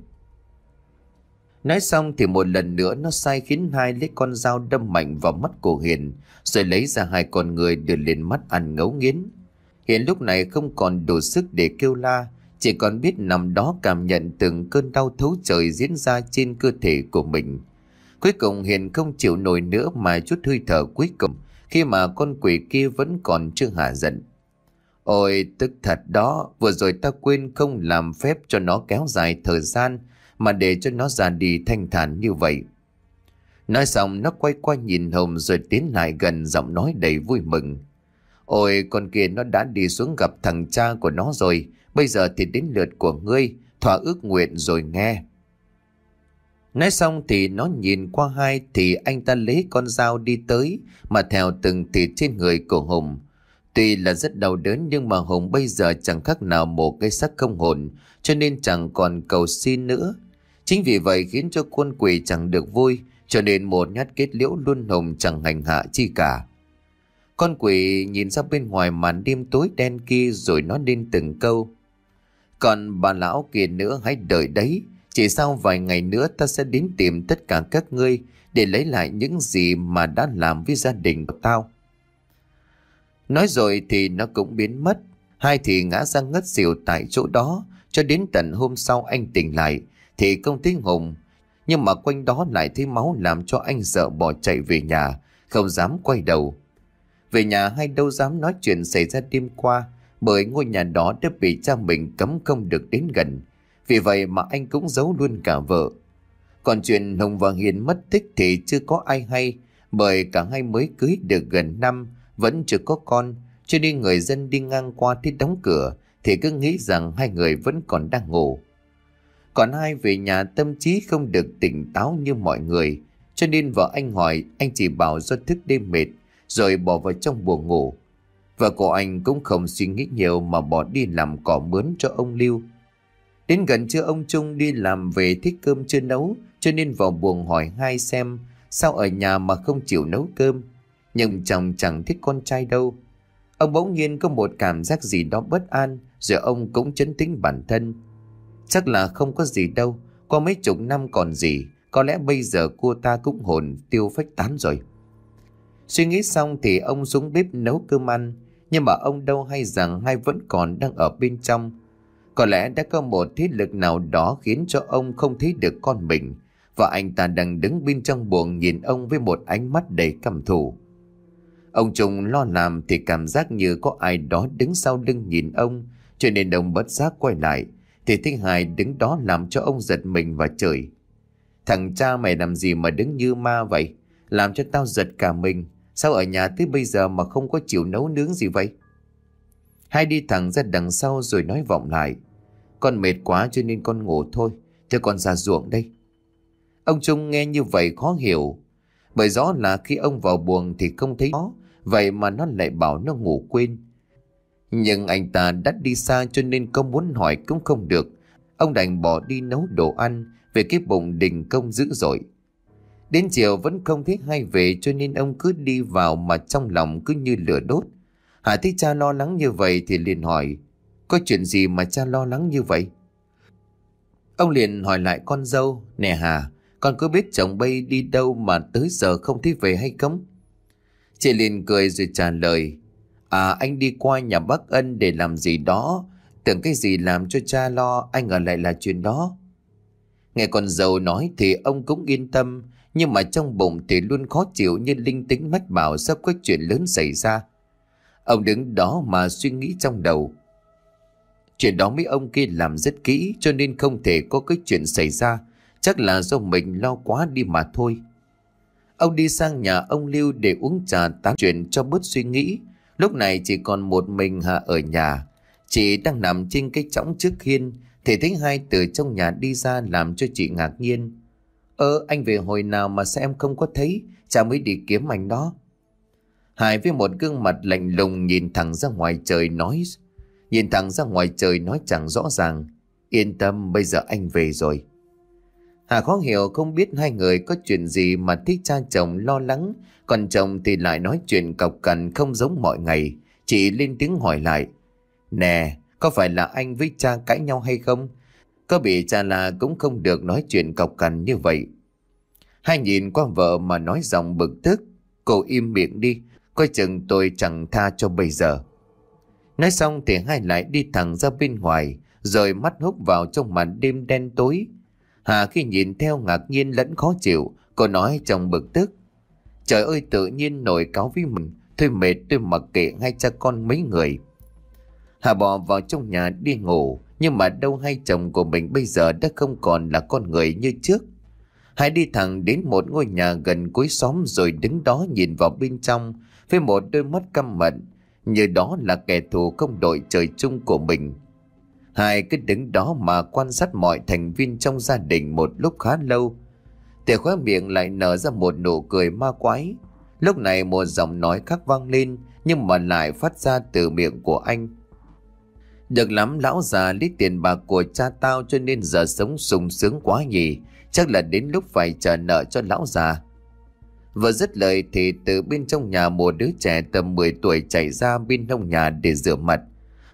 Nói xong thì một lần nữa nó sai khiến hai lấy con dao đâm mạnh vào mắt của Hiền, rồi lấy ra hai con người đưa lên mắt ăn ngấu nghiến. Hiền lúc này không còn đủ sức để kêu la, chỉ còn biết nằm đó cảm nhận từng cơn đau thấu trời diễn ra trên cơ thể của mình. Cuối cùng Hiền không chịu nổi nữa mà chút hơi thở cuối cùng, khi mà con quỷ kia vẫn còn chưa hả giận. Ôi tức thật đó, vừa rồi ta quên không làm phép cho nó kéo dài thời gian, mà để cho nó ra đi thanh thản như vậy. Nói xong nó quay qua nhìn Hồng rồi tiến lại gần, giọng nói đầy vui mừng: Ôi con kia nó đã đi xuống gặp thằng cha của nó rồi, bây giờ thì đến lượt của ngươi, thỏa ước nguyện rồi nghe. Nói xong thì nó nhìn qua hai thì anh ta lấy con dao đi tới mà theo từng thịt trên người của Hùng. Tuy là rất đau đớn nhưng mà Hùng bây giờ chẳng khác nào một cái xác không hồn, cho nên chẳng còn cầu xin nữa. Chính vì vậy khiến cho con quỷ chẳng được vui, cho nên một nhát kết liễu luôn Hùng chẳng hành hạ chi cả. Con quỷ nhìn ra bên ngoài màn đêm tối đen kia rồi nói lên từng câu: Còn bà lão kia nữa hãy đợi đấy. Chỉ sau vài ngày nữa ta sẽ đến tìm tất cả các ngươi để lấy lại những gì mà đã làm với gia đình của tao. Nói rồi thì nó cũng biến mất. Hai thì ngã ra ngất xỉu tại chỗ đó. Cho đến tận hôm sau anh tỉnh lại thì không thấy Hùng. Nhưng mà quanh đó lại thấy máu làm cho anh sợ bỏ chạy về nhà, không dám quay đầu. Về nhà hay đâu dám nói chuyện xảy ra đêm qua, bởi ngôi nhà đó đã bị cha mình cấm không được đến gần. Vì vậy mà anh cũng giấu luôn cả vợ. Còn chuyện Hùng và Hiền mất tích thì chưa có ai hay, bởi cả hai mới cưới được gần năm, vẫn chưa có con, cho nên người dân đi ngang qua thấy đóng cửa thì cứ nghĩ rằng hai người vẫn còn đang ngủ. Còn hai về nhà tâm trí không được tỉnh táo như mọi người, cho nên vợ anh hỏi, anh chỉ bảo do thức đêm mệt rồi bỏ vào trong buồng ngủ. Vợ của anh cũng không suy nghĩ nhiều mà bỏ đi làm cỏ mướn cho ông Lưu. Đến gần trưa ông Trung đi làm về thích cơm chưa nấu, cho nên vào buồng hỏi hai xem sao ở nhà mà không chịu nấu cơm. Nhưng chồng chẳng thích con trai đâu. Ông bỗng nhiên có một cảm giác gì đó bất an, rồi ông cũng trấn tĩnh bản thân. Chắc là không có gì đâu, qua mấy chục năm còn gì, có lẽ bây giờ cô ta cũng hồn tiêu phách tán rồi. Suy nghĩ xong thì ông xuống bếp nấu cơm ăn, nhưng mà ông đâu hay rằng hai vẫn còn đang ở bên trong. Có lẽ đã có một thế lực nào đó khiến cho ông không thấy được con mình, và anh ta đang đứng bên trong buồng nhìn ông với một ánh mắt đầy căm thù. Ông Trung lo làm thì cảm giác như có ai đó đứng sau lưng nhìn ông, cho nên ông bất giác quay lại thì thấy Hải đứng đó làm cho ông giật mình và chửi: "Thằng cha mày làm gì mà đứng như ma vậy? Làm cho tao giật cả mình. Sao ở nhà tới bây giờ mà không có chịu nấu nướng gì vậy?" Hai đi thẳng ra đằng sau rồi nói vọng lại: "Con mệt quá cho nên con ngủ thôi, cho con ra ruộng đây." Ông Trung nghe như vậy khó hiểu, bởi rõ là khi ông vào buồng thì không thấy nó, vậy mà nó lại bảo nó ngủ quên. Nhưng anh ta đã đi xa cho nên có muốn hỏi cũng không được. Ông đành bỏ đi nấu đồ ăn, về cái bụng đình công dữ dội. Đến chiều vẫn không thấy hai về, cho nên ông cứ đi vào mà trong lòng cứ như lửa đốt. Hà thấy cha lo lắng như vậy thì liền hỏi: "Có chuyện gì mà cha lo lắng như vậy?" Ông liền hỏi lại con dâu: "Nè Hà, con có biết chồng bay đi đâu mà tới giờ không thấy về hay không?" Chị liền cười rồi trả lời: "À, anh đi qua nhà bác Ân để làm gì đó. Tưởng cái gì làm cho cha lo, anh ngờ lại là chuyện đó." Nghe con dâu nói thì ông cũng yên tâm, nhưng mà trong bụng thì luôn khó chịu, như linh tính mách bảo sắp có chuyện lớn xảy ra. Ông đứng đó mà suy nghĩ trong đầu. Chuyện đó mấy ông kia làm rất kỹ, cho nên không thể có cái chuyện xảy ra. Chắc là do mình lo quá đi mà thôi. Ông đi sang nhà ông Lưu để uống trà tán chuyện cho bớt suy nghĩ. Lúc này chỉ còn một mình Hà ở nhà. Chị đang nằm trên cái chõng trước hiên thì thấy hai từ trong nhà đi ra, làm cho chị ngạc nhiên. "Ơ, anh về hồi nào mà sao em không có thấy? Cha mới đi kiếm anh đó." Hải với một gương mặt lạnh lùng nhìn thẳng ra ngoài trời nói Nhìn thẳng ra ngoài trời nói chẳng rõ ràng: "Yên tâm, bây giờ anh về rồi." Hà khó hiểu không biết hai người có chuyện gì mà thấy cha chồng lo lắng, còn chồng thì lại nói chuyện cọc cằn không giống mọi ngày. Chị lên tiếng hỏi lại: "Nè, có phải là anh với cha cãi nhau hay không? Có bị cha là cũng không được nói chuyện cọc cằn như vậy." Hai nhìn qua vợ mà nói giọng bực tức: "Cô im miệng đi, coi chừng tôi chẳng tha cho bây giờ." Nói xong thì hai lại đi thẳng ra bên ngoài, rồi mắt húp vào trong màn đêm đen tối. Hà khi nhìn theo ngạc nhiên lẫn khó chịu, cô nói trong bực tức: "Trời ơi, tự nhiên nổi cáu với mình. Thôi mệt, tôi mặc kệ hai cha con mấy người." Hà bò vào trong nhà đi ngủ, nhưng mà đâu hay chồng của mình bây giờ đã không còn là con người như trước. Hải đi thẳng đến một ngôi nhà gần cuối xóm rồi đứng đó nhìn vào bên trong với một đôi mắt căm hận, như đó là kẻ thù không đội trời chung của mình. Hải cứ đứng đó mà quan sát mọi thành viên trong gia đình một lúc khá lâu, thì khóe miệng lại nở ra một nụ cười ma quái. Lúc này một giọng nói khác vang lên, nhưng mà lại phát ra từ miệng của anh: "Được lắm lão già, lấy tiền bạc của cha tao cho nên giờ sống sung sướng quá nhỉ. Chắc là đến lúc phải trả nợ cho lão già." Vừa dứt lời thì từ bên trong nhà một đứa trẻ tầm mười tuổi chạy ra bên hông nhà để rửa mặt.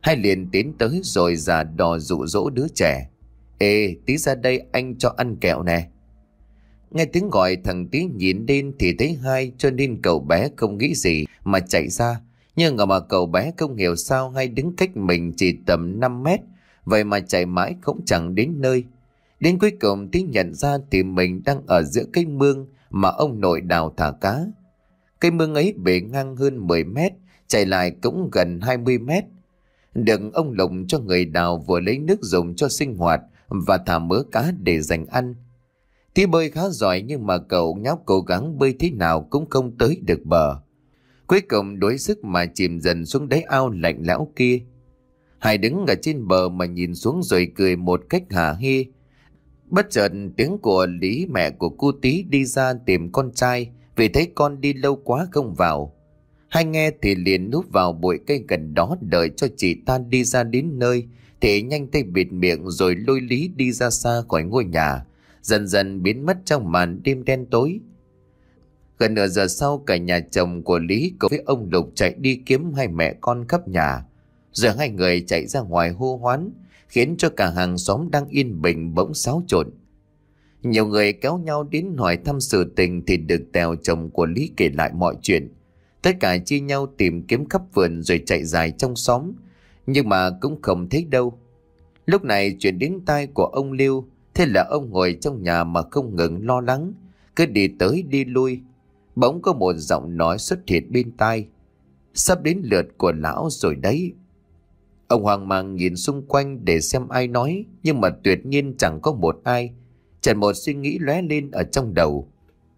Hai liền tiến tới rồi giả đò dụ dỗ đứa trẻ. Ê, tí ra đây anh cho ăn kẹo nè. Nghe tiếng gọi, thằng Tí nhìn lên thì thấy Hai, cho nên cậu bé không nghĩ gì mà chạy ra. Nhưng mà cậu bé không hiểu sao Hai đứng cách mình chỉ tầm năm mét, vậy mà chạy mãi cũng chẳng đến nơi. Đến cuối cùng Tí nhận ra thì mình đang ở giữa cái mương mà ông nội đào thả cá. Cây mương ấy bề ngang hơn mười mét, chạy lại cũng gần hai mươi mét. Được ông Lộc cho người đào vừa lấy nước dùng cho sinh hoạt và thả mớ cá để dành ăn. Tí bơi khá giỏi nhưng mà cậu nhóc cố gắng bơi thế nào cũng không tới được bờ. Cuối cùng đuối sức mà chìm dần xuống đáy ao lạnh lẽo kia. Hải đứng ở trên bờ mà nhìn xuống rồi cười một cách hả hê. Bất chợt tiếng của Lý, mẹ của cô Tí, đi ra tìm con trai vì thấy con đi lâu quá không vào. Hai nghe thì liền núp vào bụi cây gần đó đợi cho chị ta đi ra đến nơi thì nhanh tay bịt miệng rồi lôi Lý đi ra xa khỏi ngôi nhà, dần dần biến mất trong màn đêm đen tối. Gần nửa giờ sau, cả nhà chồng của Lý cùng với ông Lục chạy đi kiếm hai mẹ con khắp nhà. Rồi hai người chạy ra ngoài hô hoán, khiến cho cả hàng xóm đang yên bình bỗng xáo trộn. Nhiều người kéo nhau đến hỏi thăm sự tình thì được Tèo, chồng của Lý, kể lại mọi chuyện. Tất cả chia nhau tìm kiếm khắp vườn rồi chạy dài trong xóm, nhưng mà cũng không thấy đâu. Lúc này chuyện đến tai của ông Lưu, thế là ông ngồi trong nhà mà không ngừng lo lắng, cứ đi tới đi lui. Bỗng có một giọng nói xuất hiện bên tai: sắp đến lượt của lão rồi đấy. Ông hoang mang nhìn xung quanh để xem ai nói, nhưng mà tuyệt nhiên chẳng có một ai. Chợt một suy nghĩ lóe lên ở trong đầu: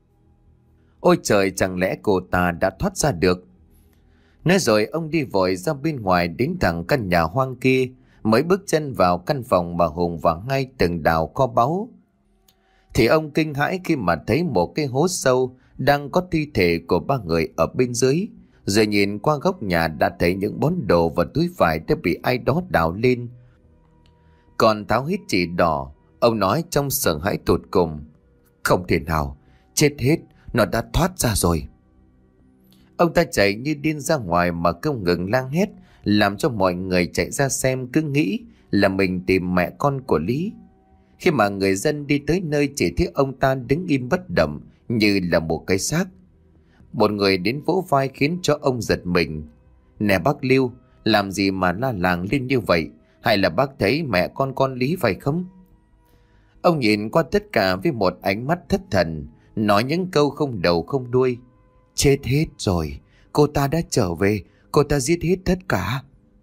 ôi trời, chẳng lẽ cô ta đã thoát ra được? Nói rồi ông đi vội ra bên ngoài đến thẳng căn nhà hoang kia. Mới bước chân vào căn phòng mà Hùng và Hai từng đào kho báu thì ông kinh hãi khi mà thấy một cái hố sâu đang có thi thể của ba người ở bên dưới. Rồi nhìn qua góc nhà đã thấy những món đồ và túi vải đã bị ai đó đào lên. Còn tháo hít chỉ đỏ, ông nói trong sợ hãi tột cùng: không thể nào, chết hết, nó đã thoát ra rồi. Ông ta chạy như điên ra ngoài mà không ngừng lang hét, làm cho mọi người chạy ra xem cứ nghĩ là mình tìm mẹ con của Lý. Khi mà người dân đi tới nơi chỉ thấy ông ta đứng im bất động như là một cái xác. Một người đến vỗ vai khiến cho ông giật mình: nè bác Lưu, làm gì mà la làng lên như vậy? Hay là bác thấy mẹ con con Lý phải không? Ông nhìn qua tất cả với một ánh mắt thất thần, nói những câu không đầu không đuôi: chết hết rồi, cô ta đã trở về, cô ta giết hết tất cả.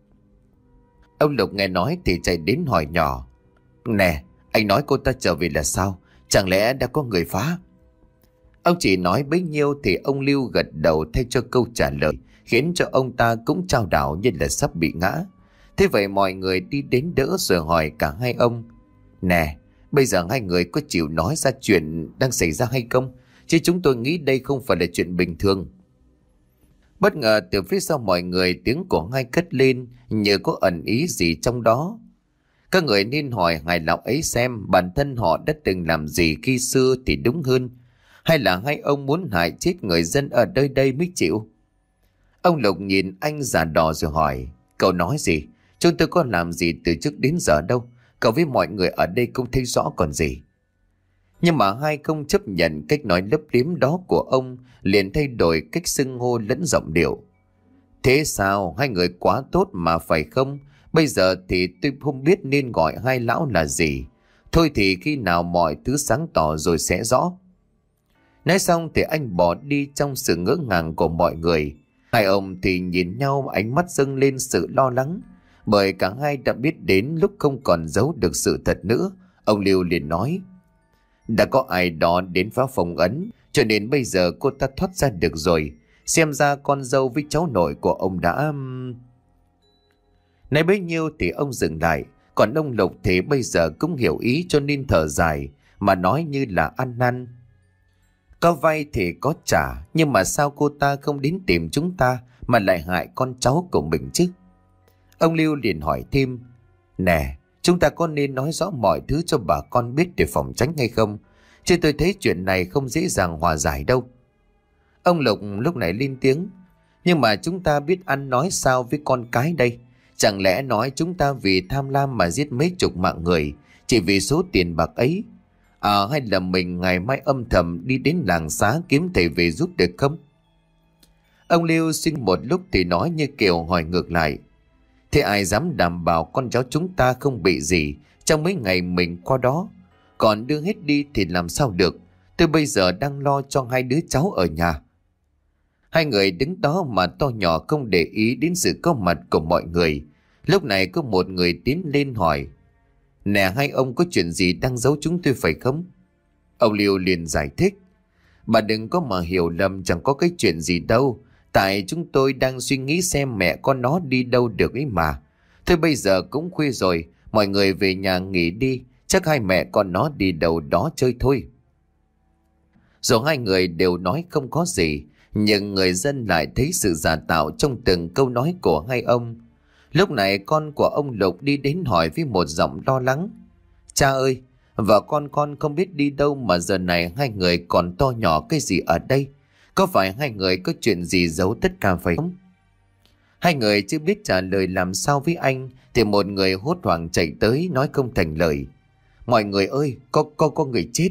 Ông Lục nghe nói thì chạy đến hỏi nhỏ: nè, anh nói cô ta trở về là sao? Chẳng lẽ đã có người phá? Ông chỉ nói bấy nhiêu thì ông Lưu gật đầu thay cho câu trả lời, khiến cho ông ta cũng chao đảo như là sắp bị ngã. Thế vậy mọi người đi đến đỡ rồi hỏi cả hai ông: nè, bây giờ hai người có chịu nói ra chuyện đang xảy ra hay không? Chứ chúng tôi nghĩ đây không phải là chuyện bình thường. Bất ngờ từ phía sau mọi người tiếng của Hai cất lên như có ẩn ý gì trong đó. Các người nên hỏi Hai lão ấy xem bản thân họ đã từng làm gì khi xưa thì đúng hơn. Hay là hai ông muốn hại chết người dân ở nơi đây mới chịu? Ông Lục nhìn anh già đò rồi hỏi: cậu nói gì? Chúng tôi có làm gì từ trước đến giờ đâu. Cậu với mọi người ở đây không thấy rõ còn gì. Nhưng mà Hai không chấp nhận cách nói lấp liếm đó của ông, liền thay đổi cách xưng hô lẫn giọng điệu. Thế sao? Hai người quá tốt mà phải không? Bây giờ thì tôi không biết nên gọi hai lão là gì. Thôi thì khi nào mọi thứ sáng tỏ rồi sẽ rõ. Nói xong thì anh bỏ đi trong sự ngỡ ngàng của mọi người. Hai ông thì nhìn nhau, ánh mắt dâng lên sự lo lắng, bởi cả hai đã biết đến lúc không còn giấu được sự thật nữa. Ông Lưu liền nói: đã có ai đó đến phá phong ấn, cho nên bây giờ cô ta thoát ra được rồi. Xem ra con dâu với cháu nội của ông đã... Nói bấy nhiêu thì ông dừng lại. Còn ông Lục thì bây giờ cũng hiểu ý, cho nên thở dài mà nói như là ăn năn: có vay thì có trả, nhưng mà sao cô ta không đến tìm chúng ta mà lại hại con cháu của mình chứ? Ông Lưu liền hỏi thêm: nè, chúng ta có nên nói rõ mọi thứ cho bà con biết để phòng tránh hay không? Chứ tôi thấy chuyện này không dễ dàng hòa giải đâu. Ông Lục lúc này lên tiếng: nhưng mà chúng ta biết ăn nói sao với con cái đây? Chẳng lẽ nói chúng ta vì tham lam mà giết mấy chục mạng người chỉ vì số tiền bạc ấy? À, hay là mình ngày mai âm thầm đi đến làng xá kiếm thầy về giúp được không? Ông Liêu suy một lúc thì nói như kiểu hỏi ngược lại. Thế ai dám đảm bảo con cháu chúng ta không bị gì trong mấy ngày mình qua đó? Còn đưa hết đi thì làm sao được? Tôi bây giờ đang lo cho hai đứa cháu ở nhà. Hai người đứng đó mà to nhỏ không để ý đến sự có mặt của mọi người. Lúc này có một người tiến lên hỏi. Nè, hai ông có chuyện gì đang giấu chúng tôi phải không? Ông Liêu liền giải thích. Bà đừng có mà hiểu lầm, chẳng có cái chuyện gì đâu. Tại chúng tôi đang suy nghĩ xem mẹ con nó đi đâu được ấy mà. Thôi bây giờ cũng khuya rồi, mọi người về nhà nghỉ đi. Chắc hai mẹ con nó đi đâu đó chơi thôi. Rồi hai người đều nói không có gì, nhưng người dân lại thấy sự giả tạo trong từng câu nói của hai ông. Lúc này con của ông Lục đi đến hỏi với một giọng lo lắng. Cha ơi, vợ con con không biết đi đâu mà giờ này hai người còn to nhỏ cái gì ở đây? Có phải hai người có chuyện gì giấu tất cả phải không? Hai người chưa biết trả lời làm sao với anh thì một người hốt hoảng chạy tới nói không thành lời. Mọi người ơi, có, có, có người chết.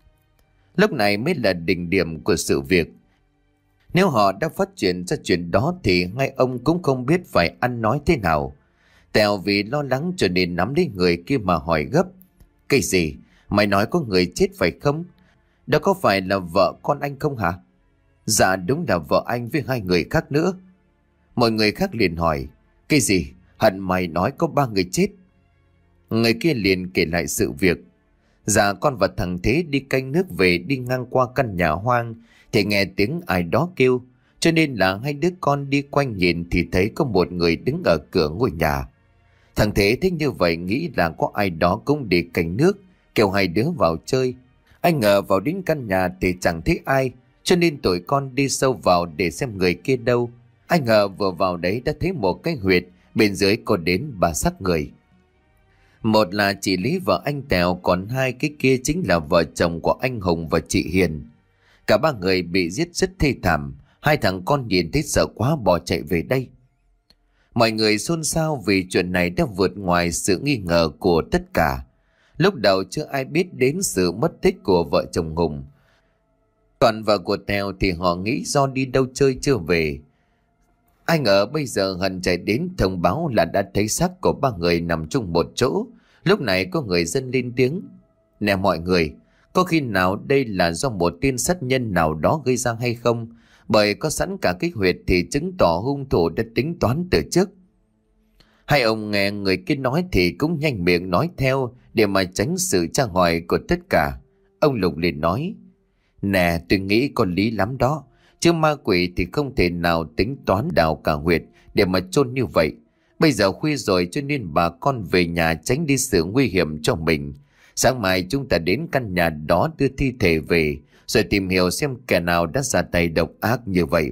Lúc này mới là đỉnh điểm của sự việc. Nếu họ đã phát triển ra chuyện đó thì ngay ông cũng không biết phải ăn nói thế nào. Tèo vì lo lắng cho nên nắm lấy người kia mà hỏi gấp. Cái gì? Mày nói có người chết phải không? Đó có phải là vợ con anh không hả? Dạ đúng là vợ anh với hai người khác nữa. Mọi người khác liền hỏi. Cái gì? Hận mày nói có ba người chết. Người kia liền kể lại sự việc. Dạ con và thằng Thế đi canh nước về, đi ngang qua căn nhà hoang thì nghe tiếng ai đó kêu, cho nên là hai đứa con đi quanh nhìn thì thấy có một người đứng ở cửa ngôi nhà. Thằng Thế thấy như vậy nghĩ là có ai đó cũng đi canh nước, kêu hai đứa vào chơi. Anh ngờ vào đến căn nhà thì chẳng thấy ai, cho nên tụi con đi sâu vào để xem người kia đâu. Anh ngờ vừa vào đấy đã thấy một cái huyệt, bên dưới có đến ba xác người. Một là chị Lý vợ anh Tèo, còn hai cái kia chính là vợ chồng của anh Hùng và chị Hiền. Cả ba người bị giết rất thê thảm. Hai thằng con nhìn thấy sợ quá bỏ chạy về đây. Mọi người xôn xao vì chuyện này đã vượt ngoài sự nghi ngờ của tất cả. Lúc đầu chưa ai biết đến sự mất tích của vợ chồng Hùng. Còn vợ của Tèo thì họ nghĩ do đi đâu chơi chưa về. Ai ngờ bây giờ Hân chạy đến thông báo là đã thấy xác của ba người nằm chung một chỗ. Lúc này có người dân lên tiếng. Nè mọi người, có khi nào đây là do một tên sát nhân nào đó gây ra hay không? Bởi có sẵn cả cái huyệt thì chứng tỏ hung thủ đã tính toán từ trước. Hai ông nghe người kia nói thì cũng nhanh miệng nói theo để mà tránh sự tra hỏi của tất cả. Ông Lục liền nói. Nè, tôi nghĩ có lý lắm đó. Chứ ma quỷ thì không thể nào tính toán đào cả huyệt để mà chôn như vậy. Bây giờ khuya rồi cho nên bà con về nhà tránh đi sự nguy hiểm cho mình. Sáng mai chúng ta đến căn nhà đó đưa thi thể về, rồi tìm hiểu xem kẻ nào đã ra tay độc ác như vậy.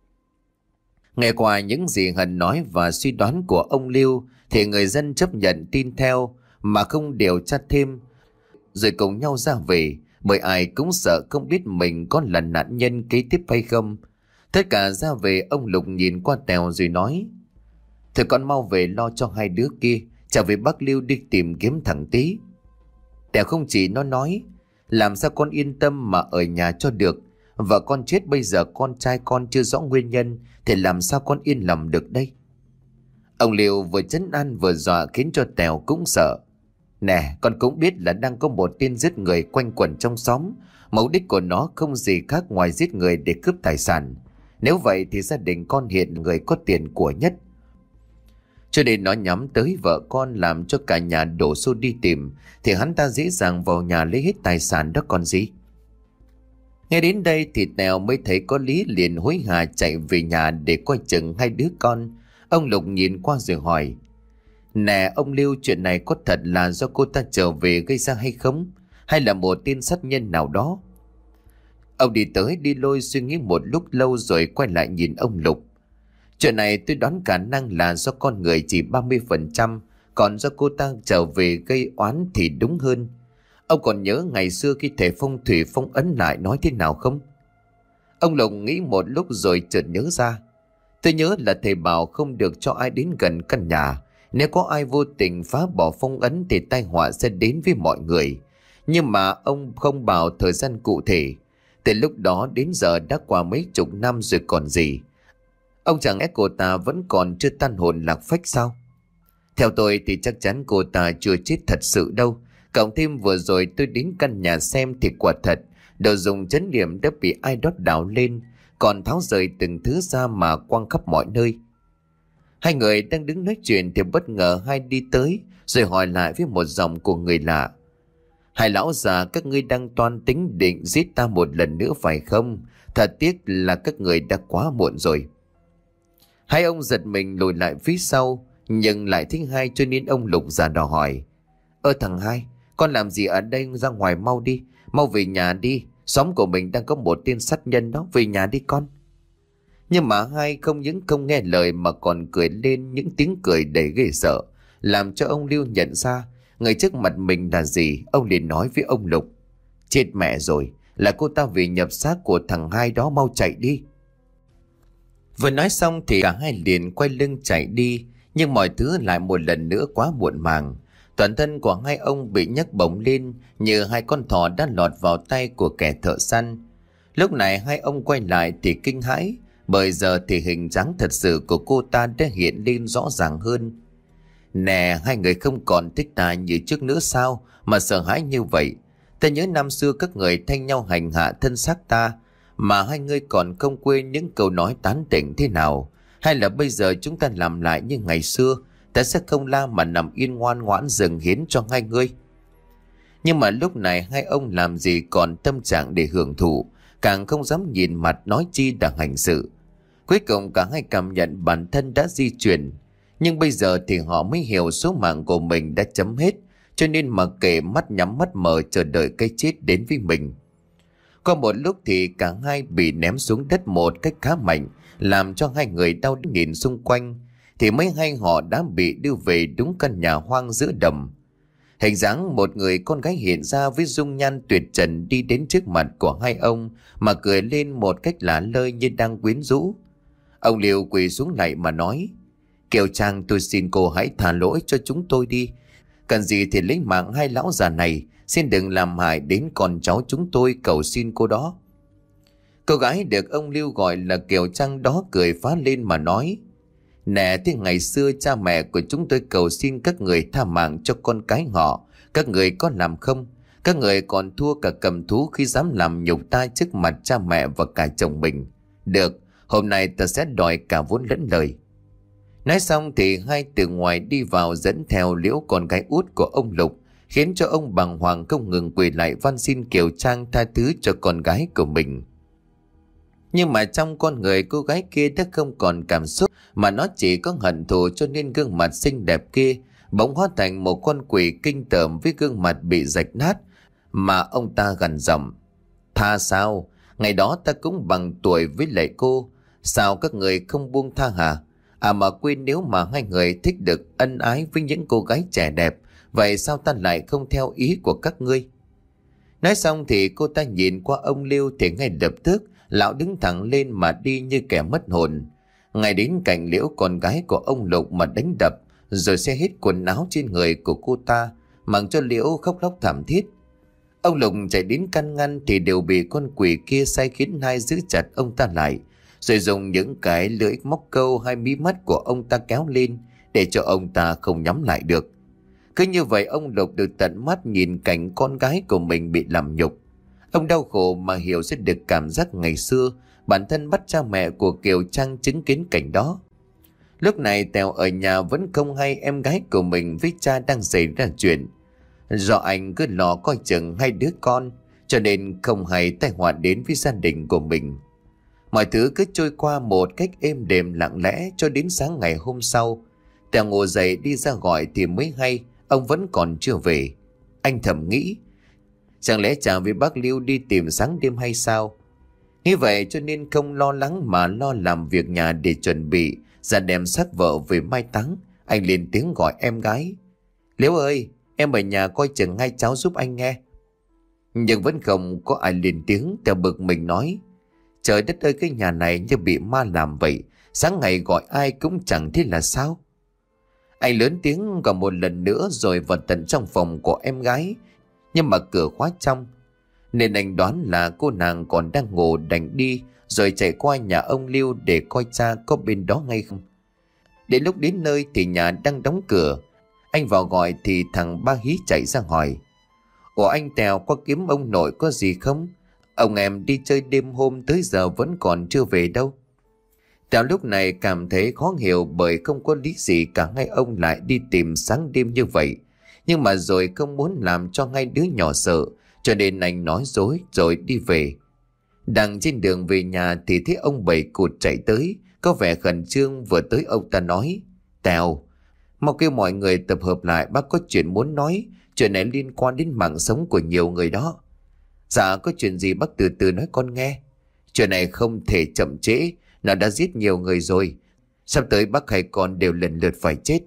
Nghe qua những gì Hân nói và suy đoán của ông Liêu thì người dân chấp nhận tin theo mà không điều tra thêm, rồi cùng nhau ra về. Bởi ai cũng sợ không biết mình có là nạn nhân kế tiếp hay không. Tất cả ra về. Ông Lục nhìn qua Tèo rồi nói. Thôi con mau về lo cho hai đứa kia, trở về Bắc Liêu đi tìm kiếm thằng Tý. Tèo không chỉ nó nói. Làm sao con yên tâm mà ở nhà cho được. Vợ con chết bây giờ con trai con chưa rõ nguyên nhân thì làm sao con yên lòng được đây. Ông Liêu vừa trấn an vừa dọa khiến cho Tèo cũng sợ. Nè, con cũng biết là đang có một tên giết người quanh quẩn trong xóm. Mục đích của nó không gì khác ngoài giết người để cướp tài sản. Nếu vậy thì gia đình con hiện người có tiền của nhất. Cho nên nó nhắm tới vợ con làm cho cả nhà đổ xô đi tìm. Thì hắn ta dễ dàng vào nhà lấy hết tài sản đó còn gì. Nghe đến đây thì Tèo mới thấy có lý, liền hối hả chạy về nhà để coi chừng hai đứa con. Ông Lục nhìn qua rồi hỏi. Nè ông Liêu, chuyện này có thật là do cô ta trở về gây ra hay không? Hay là một tên sát nhân nào đó? Ông đi tới đi lui suy nghĩ một lúc lâu rồi quay lại nhìn ông Lục. Chuyện này tôi đoán khả năng là do con người chỉ ba mươi phần trăm, còn do cô ta trở về gây oán thì đúng hơn. Ông còn nhớ ngày xưa khi thể phong thủy phong ấn lại nói thế nào không? Ông Lục nghĩ một lúc rồi chợt nhớ ra. Tôi nhớ là thầy bảo không được cho ai đến gần căn nhà. Nếu có ai vô tình phá bỏ phong ấn thì tai họa sẽ đến với mọi người. Nhưng mà ông không bảo thời gian cụ thể. Từ lúc đó đến giờ đã qua mấy chục năm rồi còn gì. Ông chẳng lẽ cô ta vẫn còn chưa tan hồn lạc phách sao? Theo tôi thì chắc chắn cô ta chưa chết thật sự đâu. Cộng thêm vừa rồi tôi đến căn nhà xem thì quả thật đồ dùng chấn điểm đã bị ai đốt đào lên, còn tháo rời từng thứ ra mà quăng khắp mọi nơi. Hai người đang đứng nói chuyện thì bất ngờ hai đi tới rồi hỏi lại với một giọng của người lạ. Hai lão già, các ngươi đang toan tính định giết ta một lần nữa phải không? Thật tiếc là các người đã quá muộn rồi. Hai ông giật mình lùi lại phía sau, nhưng lại thích hai cho nên ông Lục già đỏ hỏi. Ơ thằng Hai, con làm gì ở đây, ra ngoài mau đi, mau về nhà đi. Xóm của mình đang có một tên sát nhân đó, về nhà đi con. Nhưng mà Hai không những không nghe lời mà còn cười lên những tiếng cười đầy ghê sợ, làm cho ông Lưu nhận ra người trước mặt mình là gì. Ông liền nói với ông Lục. Chết mẹ rồi, là cô ta vì nhập xác của thằng Hai đó, mau chạy đi. Vừa nói xong thì cả hai liền quay lưng chạy đi, nhưng mọi thứ lại một lần nữa quá muộn màng. Toàn thân của hai ông bị nhấc bổng lên như hai con thỏ đã lọt vào tay của kẻ thợ săn. Lúc này hai ông quay lại thì kinh hãi, bởi giờ thì hình dáng thật sự của cô ta đã hiện lên rõ ràng hơn. Nè, hai người không còn thích ta như trước nữa sao mà sợ hãi như vậy? Ta nhớ năm xưa các người thay nhau hành hạ thân xác ta, mà hai người còn không quên những câu nói tán tỉnh thế nào? Hay là bây giờ chúng ta làm lại như ngày xưa, ta sẽ không la mà nằm yên ngoan ngoãn dâng hiến cho hai người? Nhưng mà lúc này hai ông làm gì còn tâm trạng để hưởng thụ, càng không dám nhìn mặt nói chi là hành sự. Cuối cùng cả hai cảm nhận bản thân đã di chuyển, nhưng bây giờ thì họ mới hiểu số mạng của mình đã chấm hết, cho nên mặc kệ mắt nhắm mắt mở chờ đợi cái chết đến với mình. Qua một lúc thì cả hai bị ném xuống đất một cách khá mạnh, làm cho hai người đau đớn nhìn xung quanh, thì mấy hai họ đã bị đưa về đúng căn nhà hoang giữa đầm. Hình dáng một người con gái hiện ra với dung nhan tuyệt trần đi đến trước mặt của hai ông mà cười lên một cách lả lơi như đang quyến rũ. Ông Liêu quỳ xuống lại mà nói. Kiều Trang, tôi xin cô hãy thả lỗi cho chúng tôi đi. Cần gì thì lấy mạng hai lão già này, xin đừng làm hại đến con cháu chúng tôi, cầu xin cô đó. Cô gái được ông Lưu gọi là Kiều Trang đó cười phá lên mà nói. Nè, thế ngày xưa cha mẹ của chúng tôi cầu xin các người tha mạng cho con cái họ, các người có làm không? Các người còn thua cả cầm thú khi dám làm nhục ta trước mặt cha mẹ và cả chồng mình. Được, hôm nay ta sẽ đòi cả vốn lẫn lời. Nói xong thì hai từ ngoài đi vào dẫn theo Liễu, con gái út của ông Lục, khiến cho ông bàng hoàng không ngừng quỳ lại van xin Kiều Trang tha thứ cho con gái của mình. Nhưng mà trong con người cô gái kia đã không còn cảm xúc, mà nó chỉ có hận thù, cho nên gương mặt xinh đẹp kia bỗng hóa thành một con quỷ kinh tởm với gương mặt bị rạch nát, mà ông ta gằn giọng. Tha sao? Ngày đó ta cũng bằng tuổi với lại cô, sao các người không buông tha hả? À mà quên, nếu mà hai người thích được ân ái với những cô gái trẻ đẹp, vậy sao ta lại không theo ý của các ngươi? Nói xong thì cô ta nhìn qua ông Liêu thì ngay lập tức lão đứng thẳng lên mà đi như kẻ mất hồn. Ngay đến cạnh Liễu, con gái của ông Lục, mà đánh đập rồi xe hết quần áo trên người của cô ta, mặc cho Liễu khóc lóc thảm thiết. Ông Lục chạy đến can ngăn thì đều bị con quỷ kia sai khiến hai giữ chặt ông ta lại, rồi dùng những cái lưỡi móc câu hai mí mắt của ông ta kéo lên để cho ông ta không nhắm lại được. Cứ như vậy ông Lục được tận mắt nhìn cảnh con gái của mình bị làm nhục. Ông đau khổ mà hiểu sẽ được cảm giác ngày xưa bản thân bắt cha mẹ của Kiều Trang chứng kiến cảnh đó. Lúc này Tèo ở nhà vẫn không hay em gái của mình với cha đang xảy ra chuyện. Do anh cứ lo coi chừng hai đứa con, cho nên không hay tai họa đến với gia đình của mình. Mọi thứ cứ trôi qua một cách êm đềm lặng lẽ cho đến sáng ngày hôm sau. Tèo ngồi dậy đi ra gọi thì mới hay ông vẫn còn chưa về. Anh thầm nghĩ, chẳng lẽ chàng với bác Lưu đi tìm sáng đêm hay sao? Như vậy cho nên không lo lắng mà lo làm việc nhà để chuẩn bị ra đem xác vợ về mai táng. Anh lên tiếng gọi em gái. Liễu ơi, em ở nhà coi chừng hai cháu giúp anh nghe. Nhưng vẫn không có ai lên tiếng. Tèo bực mình nói, trời đất ơi, cái nhà này như bị ma làm vậy. Sáng ngày gọi ai cũng chẳng thế là sao. Anh lớn tiếng gọi một lần nữa rồi vào tận trong phòng của em gái, nhưng mà cửa khóa trong, nên anh đoán là cô nàng còn đang ngủ, đành đi rồi chạy qua nhà ông Lưu để coi cha có bên đó ngay không. Đến lúc đến nơi thì nhà đang đóng cửa. Anh vào gọi thì thằng Ba Hí chạy ra hỏi: Ủa anh Tèo, qua kiếm ông nội có gì không? Ông em đi chơi đêm hôm tới giờ vẫn còn chưa về đâu. Tèo lúc này cảm thấy khó hiểu bởi không có lý gì cả ngay ông lại đi tìm sáng đêm như vậy. Nhưng mà rồi không muốn làm cho ngay đứa nhỏ sợ, cho nên anh nói dối rồi đi về. Đang trên đường về nhà thì thấy ông Bảy Cụt chạy tới, có vẻ khẩn trương. Vừa tới ông ta nói: Tèo, mau kêu mọi người tập hợp lại, bác có chuyện muốn nói. Chuyện này liên quan đến mạng sống của nhiều người đó. Dạ, có chuyện gì bác từ từ nói con nghe. Chuyện này không thể chậm trễ, nó đã giết nhiều người rồi. Sắp tới bác hay con đều lần lượt phải chết.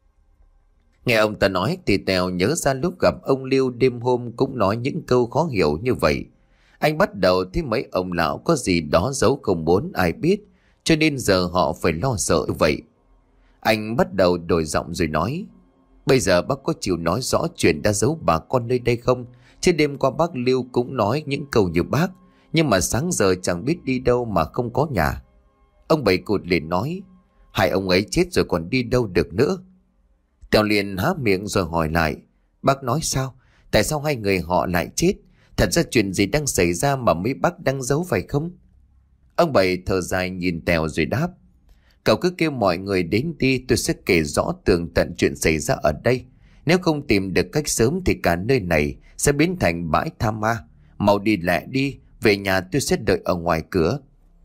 Nghe ông ta nói thì Tèo nhớ ra lúc gặp ông Liêu đêm hôm cũng nói những câu khó hiểu như vậy. Anh bắt đầu thấy mấy ông lão có gì đó giấu không muốn ai biết, cho nên giờ họ phải lo sợ vậy. Anh bắt đầu đổi giọng rồi nói: Bây giờ bác có chịu nói rõ chuyện đã giấu bà con nơi đây không? Chứ đêm qua bác Liêu cũng nói những câu như bác, nhưng mà sáng giờ chẳng biết đi đâu mà không có nhà. Ông Bảy Cụt liền nói: Hai ông ấy chết rồi còn đi đâu được nữa. Tèo liền há miệng rồi hỏi lại: Bác nói sao? Tại sao hai người họ lại chết? Thật ra chuyện gì đang xảy ra mà mấy bác đang giấu phải không? Ông Bảy thở dài nhìn Tèo rồi đáp: Cậu cứ kêu mọi người đến đi, tôi sẽ kể rõ tường tận chuyện xảy ra ở đây. Nếu không tìm được cách sớm thì cả nơi này sẽ biến thành bãi tha ma. Mau đi lẹ đi, về nhà tôi sẽ đợi ở ngoài cửa.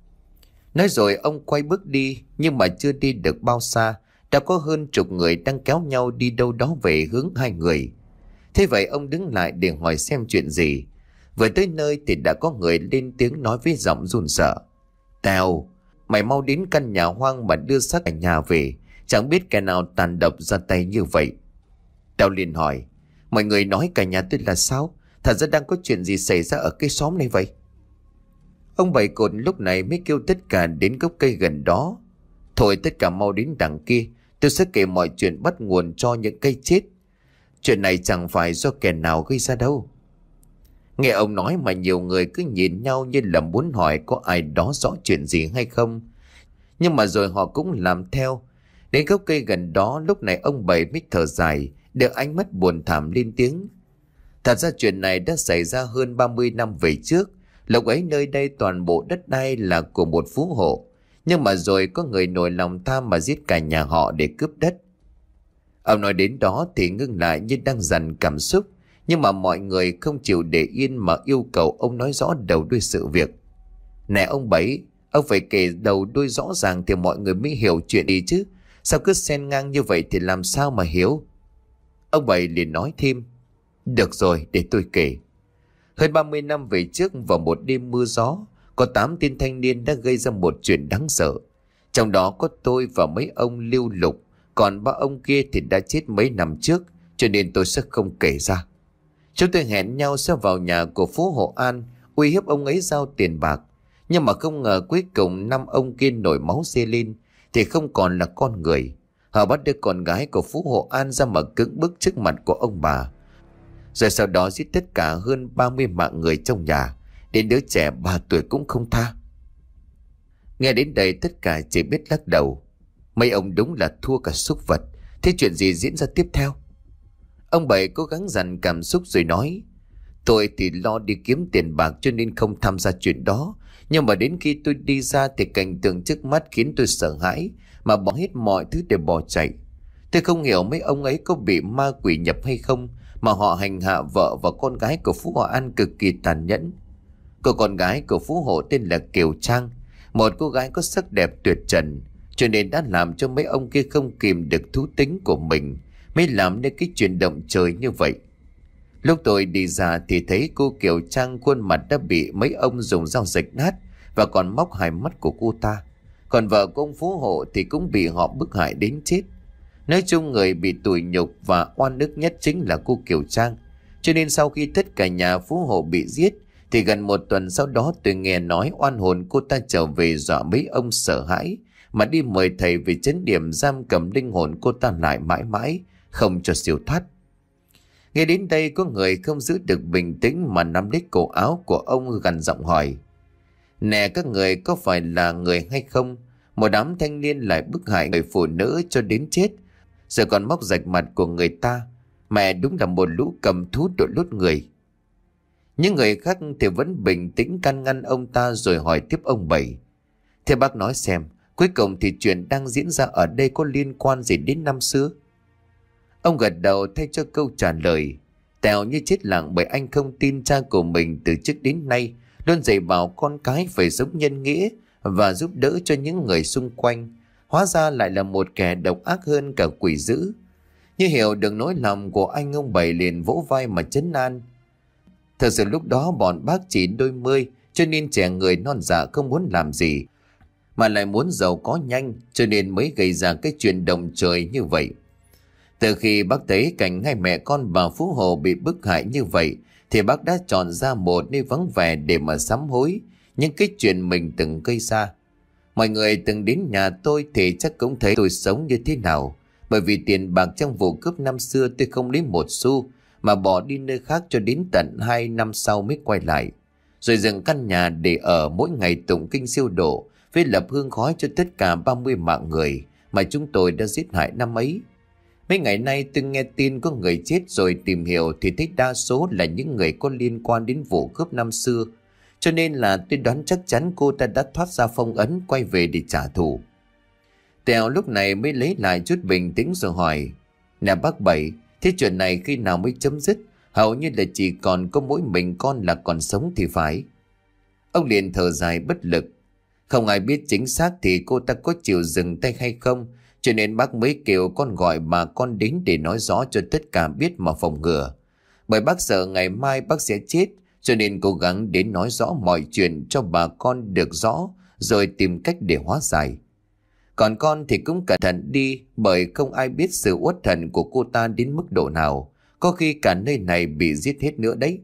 Nói rồi ông quay bước đi, nhưng mà chưa đi được bao xa đã có hơn chục người đang kéo nhau đi đâu đó về hướng hai người. Thế vậy ông đứng lại để hỏi xem chuyện gì. Vừa tới nơi thì đã có người lên tiếng nói với giọng run sợ: Tèo, mày mau đến căn nhà hoang mà đưa xác cả nhà về. Chẳng biết kẻ nào tàn độc ra tay như vậy. Tèo liền hỏi: Mọi người nói cả nhà tôi là sao? Thật ra đang có chuyện gì xảy ra ở cái xóm này vậy? Ông Bảy Cột lúc này mới kêu tất cả đến gốc cây gần đó: Thôi tất cả mau đến đằng kia, tôi sẽ kể mọi chuyện bắt nguồn cho những cây chết. Chuyện này chẳng phải do kẻ nào gây ra đâu. Nghe ông nói mà nhiều người cứ nhìn nhau như là muốn hỏi có ai đó rõ chuyện gì hay không. Nhưng mà rồi họ cũng làm theo. Đến gốc cây gần đó lúc này ông Bảy mới thở dài, đưa ánh mắt buồn thảm lên tiếng: Thật ra chuyện này đã xảy ra hơn ba mươi năm về trước. Lúc ấy nơi đây toàn bộ đất đai là của một phú hộ, nhưng mà rồi có người nổi lòng tham mà giết cả nhà họ để cướp đất. Ông nói đến đó thì ngưng lại như đang dằn cảm xúc, nhưng mà mọi người không chịu để yên mà yêu cầu ông nói rõ đầu đuôi sự việc. Nè ông Bảy, ông phải kể đầu đuôi rõ ràng thì mọi người mới hiểu chuyện đi chứ. Sao cứ xen ngang như vậy thì làm sao mà hiểu? Ông Bảy liền nói thêm: Được rồi, để tôi kể. Hơn ba mươi năm về trước, vào một đêm mưa gió, có tám tên thanh niên đã gây ra một chuyện đáng sợ. Trong đó có tôi và mấy ông Lưu Lục, còn ba ông kia thì đã chết mấy năm trước, cho nên tôi sẽ không kể ra. Chúng tôi hẹn nhau sẽ vào nhà của Phú Hộ An, uy hiếp ông ấy giao tiền bạc. Nhưng mà không ngờ cuối cùng năm ông kia nổi máu xê lên thì không còn là con người. Họ bắt đứa con gái của Phú Hộ An ra mà cưỡng bức trước mặt của ông bà, rồi sau đó giết tất cả hơn ba mươi mạng người trong nhà, đến đứa trẻ ba tuổi cũng không tha. Nghe đến đây tất cả chỉ biết lắc đầu. Mấy ông đúng là thua cả súc vật. Thế chuyện gì diễn ra tiếp theo? Ông Bảy cố gắng dằn cảm xúc rồi nói: Tôi thì lo đi kiếm tiền bạc cho nên không tham gia chuyện đó. Nhưng mà đến khi tôi đi ra thì cảnh tượng trước mắt khiến tôi sợ hãi, mà bỏ hết mọi thứ để bỏ chạy. Tôi không hiểu mấy ông ấy có bị ma quỷ nhập hay không, mà họ hành hạ vợ và con gái của Phú Hộ An cực kỳ tàn nhẫn. Cô con gái của Phú Hộ tên là Kiều Trang, một cô gái có sắc đẹp tuyệt trần, cho nên đã làm cho mấy ông kia không kìm được thú tính của mình, mới làm nên cái chuyện động trời như vậy. Lúc tôi đi ra thì thấy cô Kiều Trang khuôn mặt đã bị mấy ông dùng dao rạch nát và còn móc hai mắt của cô ta. Còn vợ của ông Phú Hộ thì cũng bị họ bức hại đến chết. Nói chung người bị tủi nhục và oan ức nhất chính là cô Kiều Trang. Cho nên sau khi tất cả nhà Phú Hộ bị giết thì gần một tuần sau đó tôi nghe nói oan hồn cô ta trở về dọa mấy ông sợ hãi mà đi mời thầy về trấn điểm giam cầm linh hồn cô ta lại mãi mãi, không cho siêu thoát. Nghe đến đây có người không giữ được bình tĩnh mà nắm lấy cổ áo của ông gằn giọng hỏi: Nè các người có phải là người hay không? Một đám thanh niên lại bức hại người phụ nữ cho đến chết, giờ còn móc rạch mặt của người ta. Mẹ đúng là một lũ cầm thú đội lốt người. Những người khác thì vẫn bình tĩnh can ngăn ông ta rồi hỏi tiếp ông Bảy: Thế bác nói xem, cuối cùng thì chuyện đang diễn ra ở đây có liên quan gì đến năm xưa? Ông gật đầu thay cho câu trả lời. Tèo như chết lặng bởi anh không tin cha của mình từ trước đến nay luôn dạy bảo con cái phải sống nhân nghĩa và giúp đỡ cho những người xung quanh. Hóa ra lại là một kẻ độc ác hơn cả quỷ dữ. Như hiểu được nỗi lòng của anh, ông Bảy liền vỗ vai mà trấn an. Thật sự lúc đó bọn bác chỉ đôi mươi, cho nên trẻ người non dạ không muốn làm gì, mà lại muốn giàu có nhanh, cho nên mới gây ra cái chuyện động trời như vậy. Từ khi bác thấy cảnh hai mẹ con bà Phú Hồ bị bức hại như vậy, thì bác đã chọn ra một nơi vắng vẻ để mà sám hối những cái chuyện mình từng gây ra. Mọi người từng đến nhà tôi thì chắc cũng thấy tôi sống như thế nào, bởi vì tiền bạc trong vụ cướp năm xưa tôi không lấy một xu, mà bỏ đi nơi khác cho đến tận hai năm sau mới quay lại, rồi dựng căn nhà để ở, mỗi ngày tụng kinh siêu độ, với lập hương khói cho tất cả ba mươi mạng người mà chúng tôi đã giết hại năm ấy. Mấy ngày nay tôi nghe tin có người chết rồi tìm hiểu thì thấy đa số là những người có liên quan đến vụ cướp năm xưa, cho nên là tôi đoán chắc chắn cô ta đã thoát ra phong ấn quay về để trả thù. Tèo lúc này mới lấy lại chút bình tĩnh rồi hỏi: Nè bác Bảy, thế chuyện này khi nào mới chấm dứt? Hầu như là chỉ còn có mỗi mình con là còn sống thì phải. Ông liền thở dài bất lực. Không ai biết chính xác thì cô ta có chịu dừng tay hay không, cho nên bác mới kêu con gọi bà con đến để nói rõ cho tất cả biết mà phòng ngừa. Bởi bác sợ ngày mai bác sẽ chết, cho nên cố gắng đến nói rõ mọi chuyện cho bà con được rõ, rồi tìm cách để hóa giải. Còn con thì cũng cẩn thận đi, bởi không ai biết sự uất thần của cô ta đến mức độ nào, có khi cả nơi này bị giết hết nữa đấy.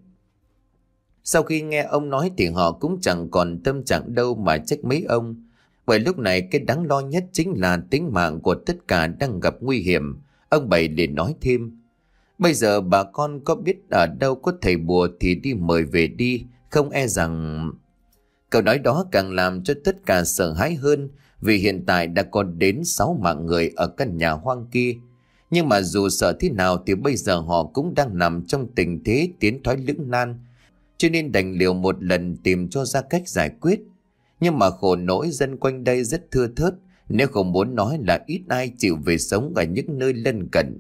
Sau khi nghe ông nói thì họ cũng chẳng còn tâm trạng đâu mà trách mấy ông, bởi lúc này cái đáng lo nhất chính là tính mạng của tất cả đang gặp nguy hiểm. Ông Bảy liền nói thêm: Bây giờ bà con có biết ở đâu có thầy bùa thì đi mời về đi, không e rằng... Câu nói đó càng làm cho tất cả sợ hãi hơn, vì hiện tại đã có đến sáu mạng người ở căn nhà hoang kia. Nhưng mà dù sợ thế nào thì bây giờ họ cũng đang nằm trong tình thế tiến thoái lưỡng nan, cho nên đành liều một lần tìm cho ra cách giải quyết. Nhưng mà khổ nỗi dân quanh đây rất thưa thớt, nếu không muốn nói là ít ai chịu về sống ở những nơi lân cận.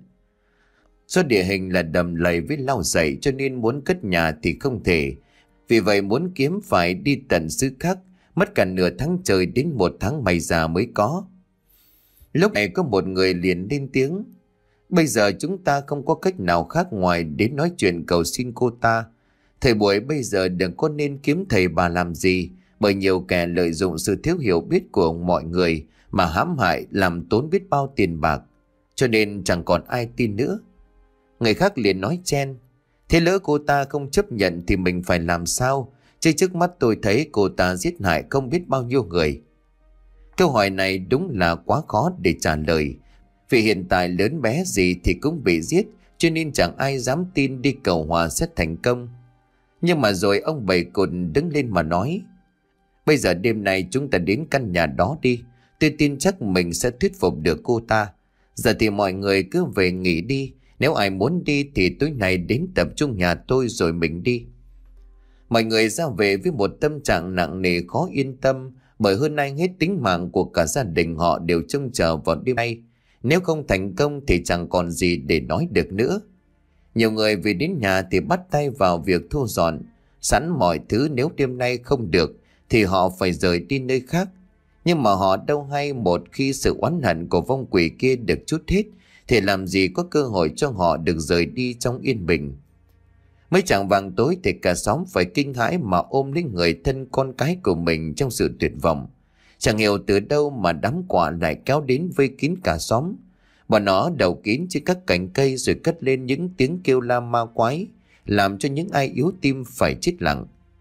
Do địa hình là đầm lầy với lau dày, cho nên muốn cất nhà thì không thể. Vì vậy muốn kiếm phải đi tận xứ khác, mất cả nửa tháng trời đến một tháng mày già mới có. Lúc này có một người liền lên tiếng: Bây giờ chúng ta không có cách nào khác ngoài đến nói chuyện cầu xin cô ta. Thầy buổi bây giờ đừng có nên kiếm thầy bà làm gì, bởi nhiều kẻ lợi dụng sự thiếu hiểu biết của mọi người mà hãm hại, làm tốn biết bao tiền bạc, cho nên chẳng còn ai tin nữa. Người khác liền nói chen: Thế lỡ cô ta không chấp nhận thì mình phải làm sao? Chứ trước mắt tôi thấy cô ta giết hại không biết bao nhiêu người. Câu hỏi này đúng là quá khó để trả lời, vì hiện tại lớn bé gì thì cũng bị giết, cho nên chẳng ai dám tin đi cầu hòa sẽ thành công. Nhưng mà rồi ông Bảy Cột đứng lên mà nói: Bây giờ đêm nay chúng ta đến căn nhà đó đi, tôi tin chắc mình sẽ thuyết phục được cô ta. Giờ thì mọi người cứ về nghỉ đi, nếu ai muốn đi thì tối nay đến tập trung nhà tôi rồi mình đi. Mọi người ra về với một tâm trạng nặng nề khó yên tâm, bởi hơn ai hết tính mạng của cả gia đình họ đều trông chờ vào đêm nay. Nếu không thành công thì chẳng còn gì để nói được nữa. Nhiều người về đến nhà thì bắt tay vào việc thu dọn sẵn mọi thứ, nếu đêm nay không được thì họ phải rời đi nơi khác. Nhưng mà họ đâu hay, một khi sự oán hận của vong quỷ kia được trút hết thì làm gì có cơ hội cho họ được rời đi trong yên bình. Mấy chạng vàng tối thì cả xóm phải kinh hãi mà ôm lấy người thân con cái của mình trong sự tuyệt vọng. Chẳng hiểu từ đâu mà đám quạ lại kéo đến vây kín cả xóm. Bọn nó đầu kín trên các cành cây rồi cất lên những tiếng kêu la ma quái, làm cho những ai yếu tim phải chết lặng.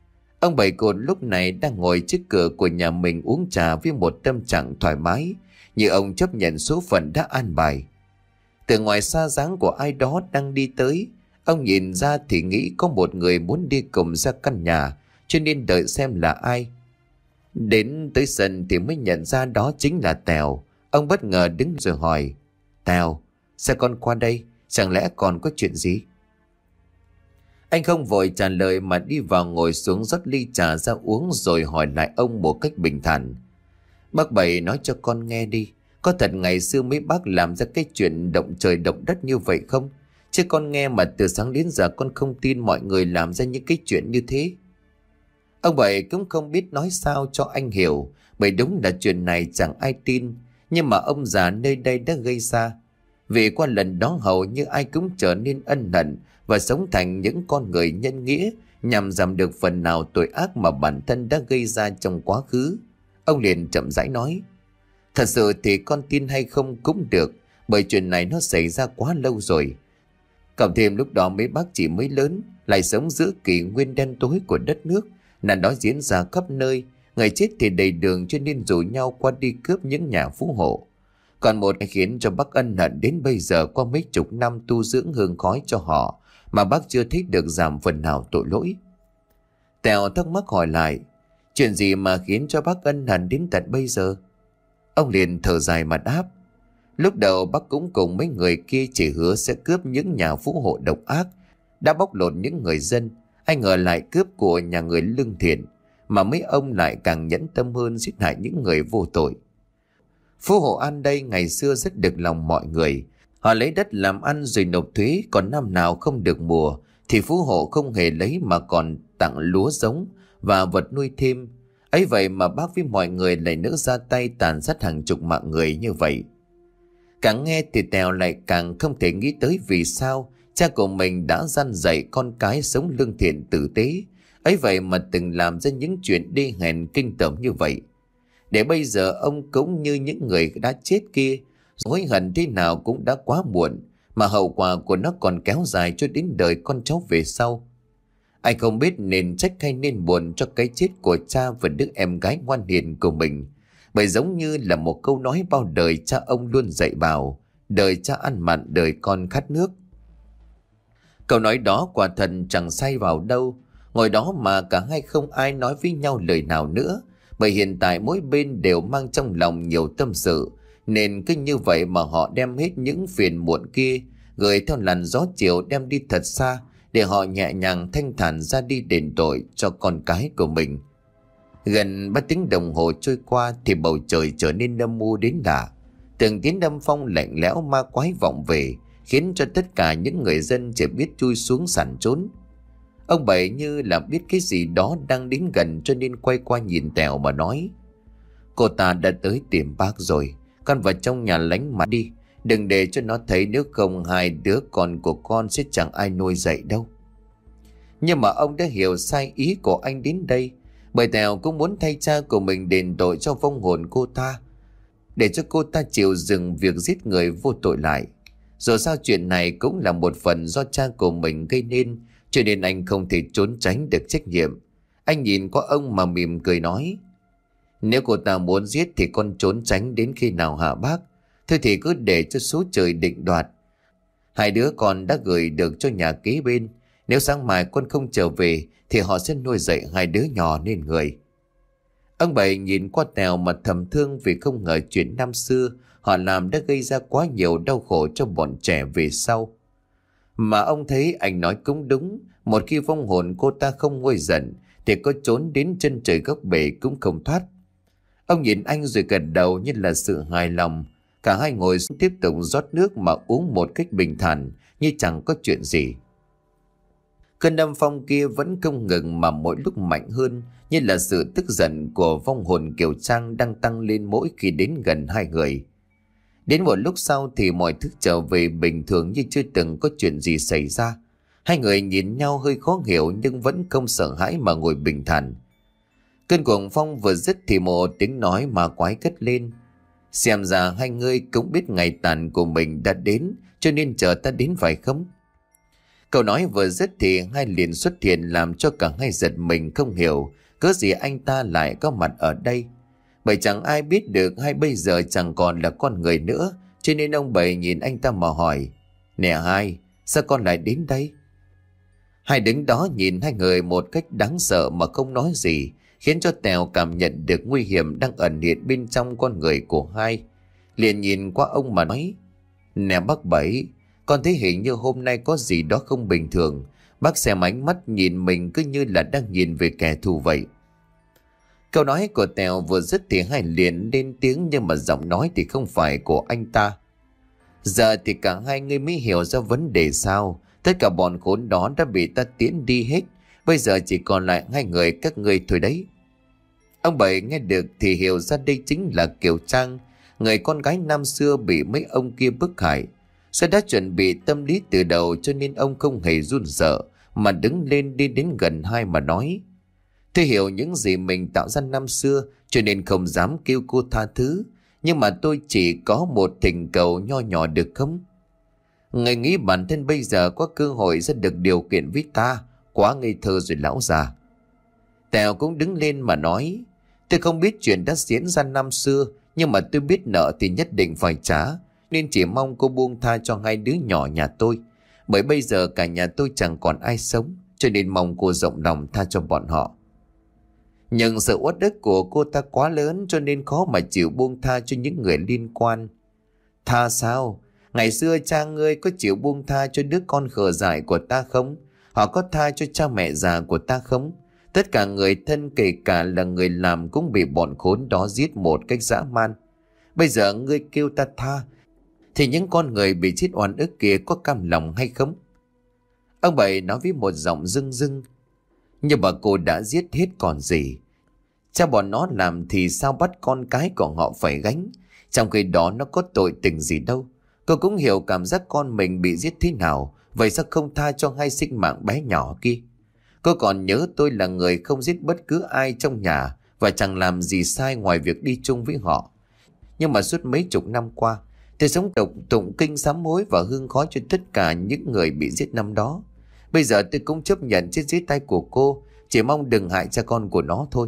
Ông Bảy Cột lúc này đang ngồi trước cửa của nhà mình uống trà với một tâm trạng thoải mái, như ông chấp nhận số phận đã an bài. Từ ngoài xa dáng của ai đó đang đi tới, ông nhìn ra thì nghĩ có một người muốn đi cùng ra căn nhà, cho nên đợi xem là ai. Đến tới sân thì mới nhận ra đó chính là Tèo. Ông bất ngờ đứng rồi hỏi: Tèo, sao con qua đây? Chẳng lẽ còn có chuyện gì? Anh không vội trả lời mà đi vào ngồi xuống rót ly trà ra uống, rồi hỏi lại ông một cách bình thản: Bác Bảy nói cho con nghe đi, có thật ngày xưa mấy bác làm ra cái chuyện động trời động đất như vậy không? Chứ con nghe mà từ sáng đến giờ con không tin mọi người làm ra những cái chuyện như thế. Ông Bảy cũng không biết nói sao cho anh hiểu, bởi đúng là chuyện này chẳng ai tin, nhưng mà ông già nơi đây đã gây ra. Vì qua lần đó hầu như ai cũng trở nên ân hận và sống thành những con người nhân nghĩa, nhằm giảm được phần nào tội ác mà bản thân đã gây ra trong quá khứ. Ông liền chậm rãi nói: Thật sự thì con tin hay không cũng được, bởi chuyện này nó xảy ra quá lâu rồi. Cộng thêm lúc đó mấy bác chỉ mới lớn, lại sống giữa kỷ nguyên đen tối của đất nước, nạn đó diễn ra khắp nơi, người chết thì đầy đường, cho nên rủ nhau qua đi cướp những nhà phú hộ. Còn một khiến cho bác ân hận đến bây giờ, qua mấy chục năm tu dưỡng hương khói cho họ mà bác chưa thấy được giảm phần nào tội lỗi. Tèo thắc mắc hỏi lại: Chuyện gì mà khiến cho bác ân hận đến tận bây giờ? Ông liền thở dài mà đáp: Lúc đầu bác cũng cùng mấy người kia chỉ hứa sẽ cướp những nhà phú hộ độc ác, đã bóc lột những người dân. Ai ngờ lại cướp của nhà người lương thiện, mà mấy ông lại càng nhẫn tâm hơn, giết hại những người vô tội. Phú hộ An đây ngày xưa rất được lòng mọi người. Họ lấy đất làm ăn rồi nộp thuế, còn năm nào không được mùa thì phú hộ không hề lấy mà còn tặng lúa giống và vật nuôi thêm. Ấy vậy mà bác với mọi người lại nỡ ra tay tàn sát hàng chục mạng người như vậy. Càng nghe thì Tèo lại càng không thể nghĩ tới vì sao cha của mình đã dăn dạy con cái sống lương thiện tử tế, ấy vậy mà từng làm ra những chuyện đê hèn kinh tởm như vậy. Để bây giờ ông cũng như những người đã chết kia, hối hận thế nào cũng đã quá muộn, mà hậu quả của nó còn kéo dài cho đến đời con cháu về sau. Anh không biết nên trách hay nên buồn cho cái chết của cha và đứa em gái ngoan hiền của mình, bởi giống như là một câu nói bao đời cha ông luôn dạy bảo: đời cha ăn mặn, đời con khát nước. Câu nói đó quả thật chẳng sai vào đâu. Ngồi đó mà cả hai không ai nói với nhau lời nào nữa, bởi hiện tại mỗi bên đều mang trong lòng nhiều tâm sự, nên cứ như vậy mà họ đem hết những phiền muộn kia gửi theo làn gió chiều đem đi thật xa, để họ nhẹ nhàng thanh thản ra đi đền tội cho con cái của mình. Gần ba tiếng đồng hồ trôi qua thì bầu trời trở nên âm u đến lạ. Từng tiếng đâm phong lạnh lẽo ma quái vọng về, khiến cho tất cả những người dân chỉ biết chui xuống sàn trốn. Ông Bảy như là biết cái gì đó đang đến gần, cho nên quay qua nhìn Tèo mà nói: Cô ta đã tới tìm bác rồi, con vào trong nhà lánh mặt đi, đừng để cho nó thấy, nếu không hai đứa con của con sẽ chẳng ai nuôi dạy đâu. Nhưng mà ông đã hiểu sai ý của anh đến đây, bởi Tèo cũng muốn thay cha của mình đền tội cho vong hồn cô ta, để cho cô ta chịu dừng việc giết người vô tội lại. Dù sao chuyện này cũng là một phần do cha của mình gây nên, cho nên anh không thể trốn tránh được trách nhiệm. Anh nhìn qua ông mà mỉm cười nói: Nếu cô ta muốn giết thì con trốn tránh đến khi nào hả bác? Thôi thì cứ để cho số trời định đoạt. Hai đứa con đã gửi được cho nhà kế bên, nếu sáng mai con không trở về thì họ sẽ nuôi dạy hai đứa nhỏ nên người. Ông Bảy nhìn qua Tèo mà thầm thương, vì không ngờ chuyện năm xưa họ làm đã gây ra quá nhiều đau khổ cho bọn trẻ về sau. Mà ông thấy anh nói cũng đúng, một khi vong hồn cô ta không nguôi giận thì có trốn đến chân trời góc bể cũng không thoát. Ông nhìn anh rồi gật đầu như là sự hài lòng. Cả hai ngồi xuống tiếp tục rót nước mà uống một cách bình thản, như chẳng có chuyện gì. Cơn âm phong kia vẫn không ngừng mà mỗi lúc mạnh hơn, như là sự tức giận của vong hồn Kiều Trang đang tăng lên mỗi khi đến gần hai người. Đến một lúc sau thì mọi thứ trở về bình thường như chưa từng có chuyện gì xảy ra. Hai người nhìn nhau hơi khó hiểu nhưng vẫn không sợ hãi mà ngồi bình thản. Cơn cuồng phong vừa dứt thì một tiếng nói ma quái cất lên: Xem ra hai người cũng biết ngày tàn của mình đã đến, cho nên chờ ta đến phải không? Câu nói vừa dứt thì hai liền xuất hiện làm cho cả hai giật mình không hiểu cớ gì anh ta lại có mặt ở đây. Bởi chẳng ai biết được hai bây giờ chẳng còn là con người nữa, cho nên ông Bảy nhìn anh ta mà hỏi: Nè hai, sao con lại đến đây? Hai đứng đó nhìn hai người một cách đáng sợ mà không nói gì, khiến cho Tèo cảm nhận được nguy hiểm đang ẩn hiện bên trong con người của hai. Liền nhìn qua ông mà nói: Nè bác Bảy, con thấy hình như hôm nay có gì đó không bình thường. Bác xem ánh mắt nhìn mình cứ như là đang nhìn về kẻ thù vậy. Câu nói của Tèo vừa dứt thì hai liền lên tiếng, nhưng mà giọng nói thì không phải của anh ta. Giờ thì cả hai người mới hiểu ra vấn đề sao. Tất cả bọn khốn đó đã bị ta tiễn đi hết. Bây giờ chỉ còn lại hai người các ngươi thôi đấy. Ông Bảy nghe được thì hiểu ra đây chính là Kiều Trang, người con gái năm xưa bị mấy ông kia bức hại. Sẽ đã chuẩn bị tâm lý từ đầu, cho nên ông không hề run sợ mà đứng lên đi đến gần hai mà nói: Tôi hiểu những gì mình tạo ra năm xưa, cho nên không dám kêu cô tha thứ. Nhưng mà tôi chỉ có một thỉnh cầu nho nhỏ được không? Người nghĩ bản thân bây giờ có cơ hội sẽ được điều kiện với ta. Quá ngây thơ rồi lão già. Tèo cũng đứng lên mà nói: Tôi không biết chuyện đã diễn ra năm xưa, nhưng mà tôi biết nợ thì nhất định phải trả, nên chỉ mong cô buông tha cho hai đứa nhỏ nhà tôi. Bởi bây giờ cả nhà tôi chẳng còn ai sống, cho nên mong cô rộng lòng tha cho bọn họ. Nhưng sự uất ức của cô ta quá lớn, cho nên khó mà chịu buông tha cho những người liên quan. Tha sao? Ngày xưa cha ngươi có chịu buông tha cho đứa con khờ dại của ta không? Họ có tha cho cha mẹ già của ta không? Tất cả người thân, kể cả là người làm, cũng bị bọn khốn đó giết một cách dã man. Bây giờ ngươi kêu ta tha, thì những con người bị chết oan ức kia có cam lòng hay không? Ông Bảy nói với một giọng rưng rưng: Nhưng mà cô đã giết hết còn gì. Cha bọn nó làm thì sao bắt con cái của họ phải gánh? Trong khi đó nó có tội tình gì đâu. Cô cũng hiểu cảm giác con mình bị giết thế nào. Vậy sao không tha cho hai sinh mạng bé nhỏ kia? Cô còn nhớ tôi là người không giết bất cứ ai trong nhà, và chẳng làm gì sai ngoài việc đi chung với họ. Nhưng mà suốt mấy chục năm qua, tôi sống độc tụng kinh sám hối và hương khói cho tất cả những người bị giết năm đó. Bây giờ tôi cũng chấp nhận chết dưới tay của cô, chỉ mong đừng hại cha con của nó thôi.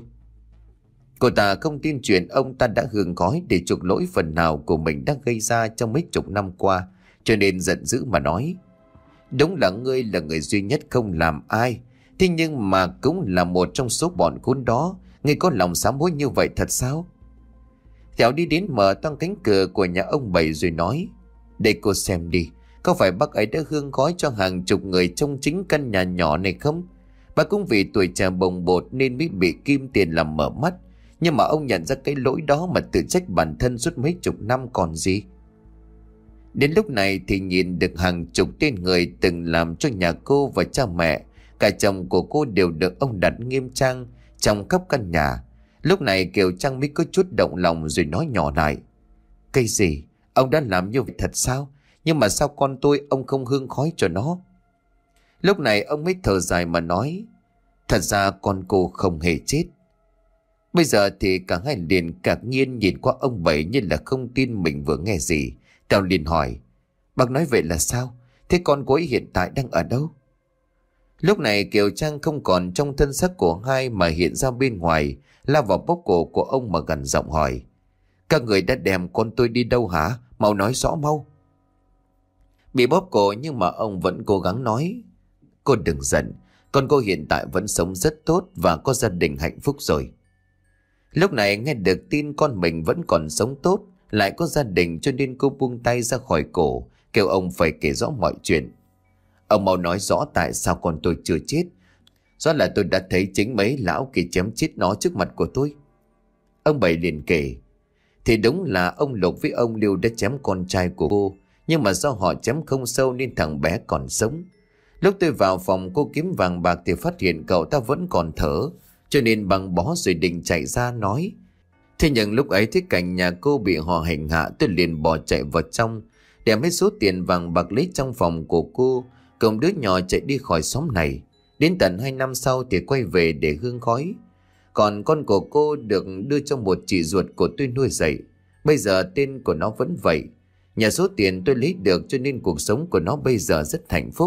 Cô ta không tin chuyện ông ta đã hương khói để chuộc lỗi phần nào của mình đã gây ra trong mấy chục năm qua, cho nên giận dữ mà nói: Đúng là ngươi là người duy nhất không làm ai, thế nhưng mà cũng là một trong số bọn khốn đó. Ngươi có lòng sám hối như vậy thật sao? Thẻo đi đến mở toang cánh cửa của nhà ông Bảy rồi nói: Đây cô xem đi, có phải bác ấy đã hương khói cho hàng chục người trong chính căn nhà nhỏ này không? Bà cũng vì tuổi trẻ bồng bột nên mới bị kim tiền làm mở mắt. Nhưng mà ông nhận ra cái lỗi đó mà tự trách bản thân suốt mấy chục năm còn gì. Đến lúc này thì nhìn được hàng chục tên người từng làm cho nhà cô và cha mẹ, cả chồng của cô đều được ông đặt nghiêm trang trong khắp căn nhà. Lúc này Kiều Trang mới có chút động lòng rồi nói nhỏ lại: Cái gì? Ông đã làm như vậy thật sao? Nhưng mà sao con tôi ông không hương khói cho nó? Lúc này ông mới thở dài mà nói: Thật ra con cô không hề chết. Bây giờ thì cả hai liền ngạc nhiên nhìn qua ông Bảy như là không tin mình vừa nghe gì. Tèo liền hỏi: Bác nói vậy là sao? Thế con cô ấy hiện tại đang ở đâu? Lúc này Kiều Trang không còn trong thân xác của hai mà hiện ra bên ngoài, lao vào bóp cổ của ông mà gằn giọng hỏi: Các người đã đem con tôi đi đâu hả? Mau nói rõ mau. Bị bóp cổ nhưng mà ông vẫn cố gắng nói: Cô đừng giận, con cô hiện tại vẫn sống rất tốt và có gia đình hạnh phúc rồi. Lúc này nghe được tin con mình vẫn còn sống tốt, lại có gia đình, cho nên cô buông tay ra khỏi cổ, kêu ông phải kể rõ mọi chuyện. Ông mau nói rõ tại sao con tôi chưa chết. Do là tôi đã thấy chính mấy lão kia chém chết nó trước mặt của tôi. Ông Bảy liền kể: Thì đúng là ông Lục với ông Lưu đã chém con trai của cô, nhưng mà do họ chém không sâu nên thằng bé còn sống. Lúc tôi vào phòng cô kiếm vàng bạc thì phát hiện cậu ta vẫn còn thở, cho nên bằng bó rồi định chạy ra nói. Thế nhưng lúc ấy thấy cảnh nhà cô bị họ hành hạ, tôi liền bỏ chạy vào trong, đem hết số tiền vàng bạc lấy trong phòng của cô, cùng đứa nhỏ chạy đi khỏi xóm này. Đến tận hai năm sau thì quay về để hương khói. Còn con của cô được đưa cho một chị ruột của tôi nuôi dạy. Bây giờ tên của nó vẫn vậy. Nhờ số tiền tôi lấy được cho nên cuộc sống của nó bây giờ rất hạnh phúc,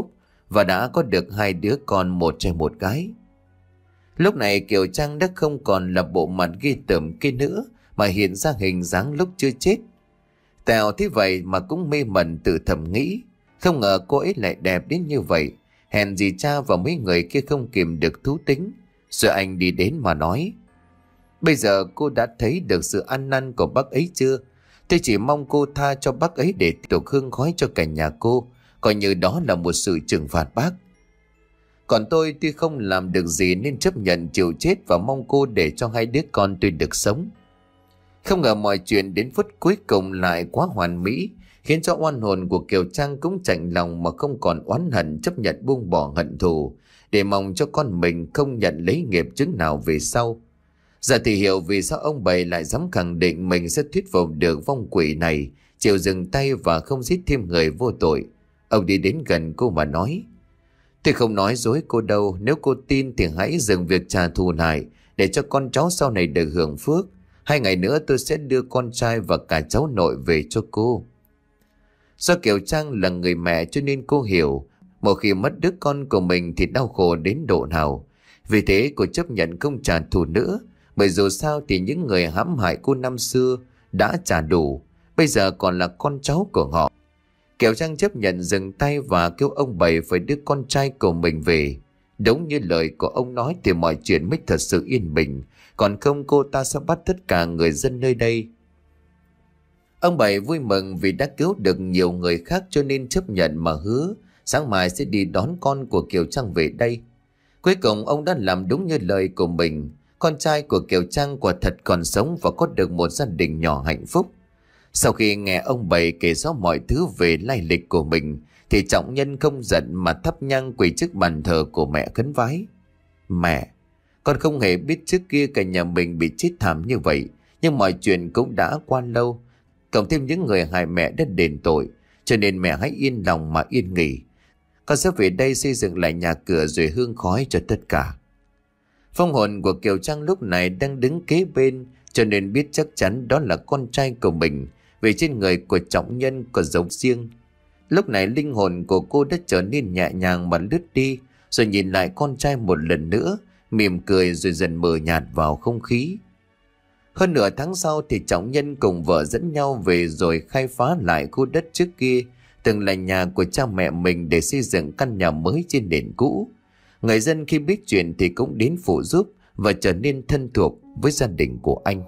và đã có được hai đứa con, một trai một gái. Lúc này Kiều Trang đã không còn là bộ mặt ghê tởm kia nữa, mà hiện ra hình dáng lúc chưa chết. Tèo thế vậy mà cũng mê mẩn tự thầm nghĩ, không ngờ cô ấy lại đẹp đến như vậy. Hèn gì cha và mấy người kia không kìm được thú tính. Rồi anh đi đến mà nói: bây giờ cô đã thấy được sự ăn năn của bác ấy chưa? Tôi chỉ mong cô tha cho bác ấy để tiếp tục hương khói cho cả nhà cô, coi như đó là một sự trừng phạt bác. Còn tôi tuy không làm được gì nên chấp nhận chịu chết và mong cô để cho hai đứa con tôi được sống. Không ngờ mọi chuyện đến phút cuối cùng lại quá hoàn mỹ, khiến cho oan hồn của Kiều Trang cũng chạnh lòng mà không còn oán hận, chấp nhận buông bỏ hận thù để mong cho con mình không nhận lấy nghiệp chứng nào về sau. Giờ thì hiểu vì sao ông Bảy lại dám khẳng định mình sẽ thuyết phục được vong quỷ này chịu dừng tay và không giết thêm người vô tội. Ông đi đến gần cô mà nói: tôi không nói dối cô đâu, nếu cô tin thì hãy dừng việc trả thù lại để cho con cháu sau này được hưởng phước. Hai ngày nữa tôi sẽ đưa con trai và cả cháu nội về cho cô. Do Kiều Trang là người mẹ cho nên cô hiểu một khi mất đứa con của mình thì đau khổ đến độ nào. Vì thế cô chấp nhận không trả thù nữa, bởi dù sao thì những người hãm hại cô năm xưa đã trả đủ, bây giờ còn là con cháu của họ. Kiều Trang chấp nhận dừng tay và kêu ông Bảy phải đưa con trai của mình về. Đúng như lời của ông nói thì mọi chuyện mới thật sự yên bình, còn không cô ta sẽ bắt tất cả người dân nơi đây. Ông Bảy vui mừng vì đã cứu được nhiều người khác cho nên chấp nhận mà hứa sáng mai sẽ đi đón con của Kiều Trang về đây. Cuối cùng ông đã làm đúng như lời của mình. Con trai của Kiều Trang quả thật còn sống và có được một gia đình nhỏ hạnh phúc. Sau khi nghe ông Bảy kể rõ mọi thứ về lai lịch của mình thì Trọng Nhân không giận mà thắp nhang quỳ trước bàn thờ của mẹ khấn vái: mẹ, con không hề biết trước kia cả nhà mình bị chết thảm như vậy, nhưng mọi chuyện cũng đã qua lâu, cộng thêm những người hại mẹ đã đền tội, cho nên mẹ hãy yên lòng mà yên nghỉ. Con sẽ về đây xây dựng lại nhà cửa rồi hương khói cho tất cả. Phong hồn của Kiều Trang lúc này đang đứng kế bên, cho nên biết chắc chắn đó là con trai của mình, vì trên người của Trọng Nhân có dấu riêng. Lúc này linh hồn của cô đã trở nên nhẹ nhàng mà lướt đi, rồi nhìn lại con trai một lần nữa, mỉm cười rồi dần mờ nhạt vào không khí. Hơn nửa tháng sau thì Trọng Nhân cùng vợ dẫn nhau về rồi khai phá lại khu đất trước kia từng là nhà của cha mẹ mình để xây dựng căn nhà mới trên nền cũ. Người dân khi biết chuyện thì cũng đến phụ giúp và trở nên thân thuộc với gia đình của anh.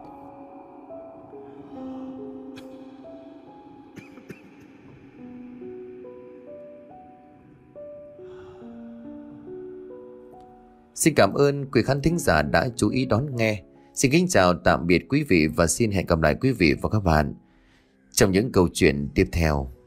Xin cảm ơn quý khán thính giả đã chú ý đón nghe. Xin kính chào tạm biệt quý vị và xin hẹn gặp lại quý vị và các bạn trong những câu chuyện tiếp theo.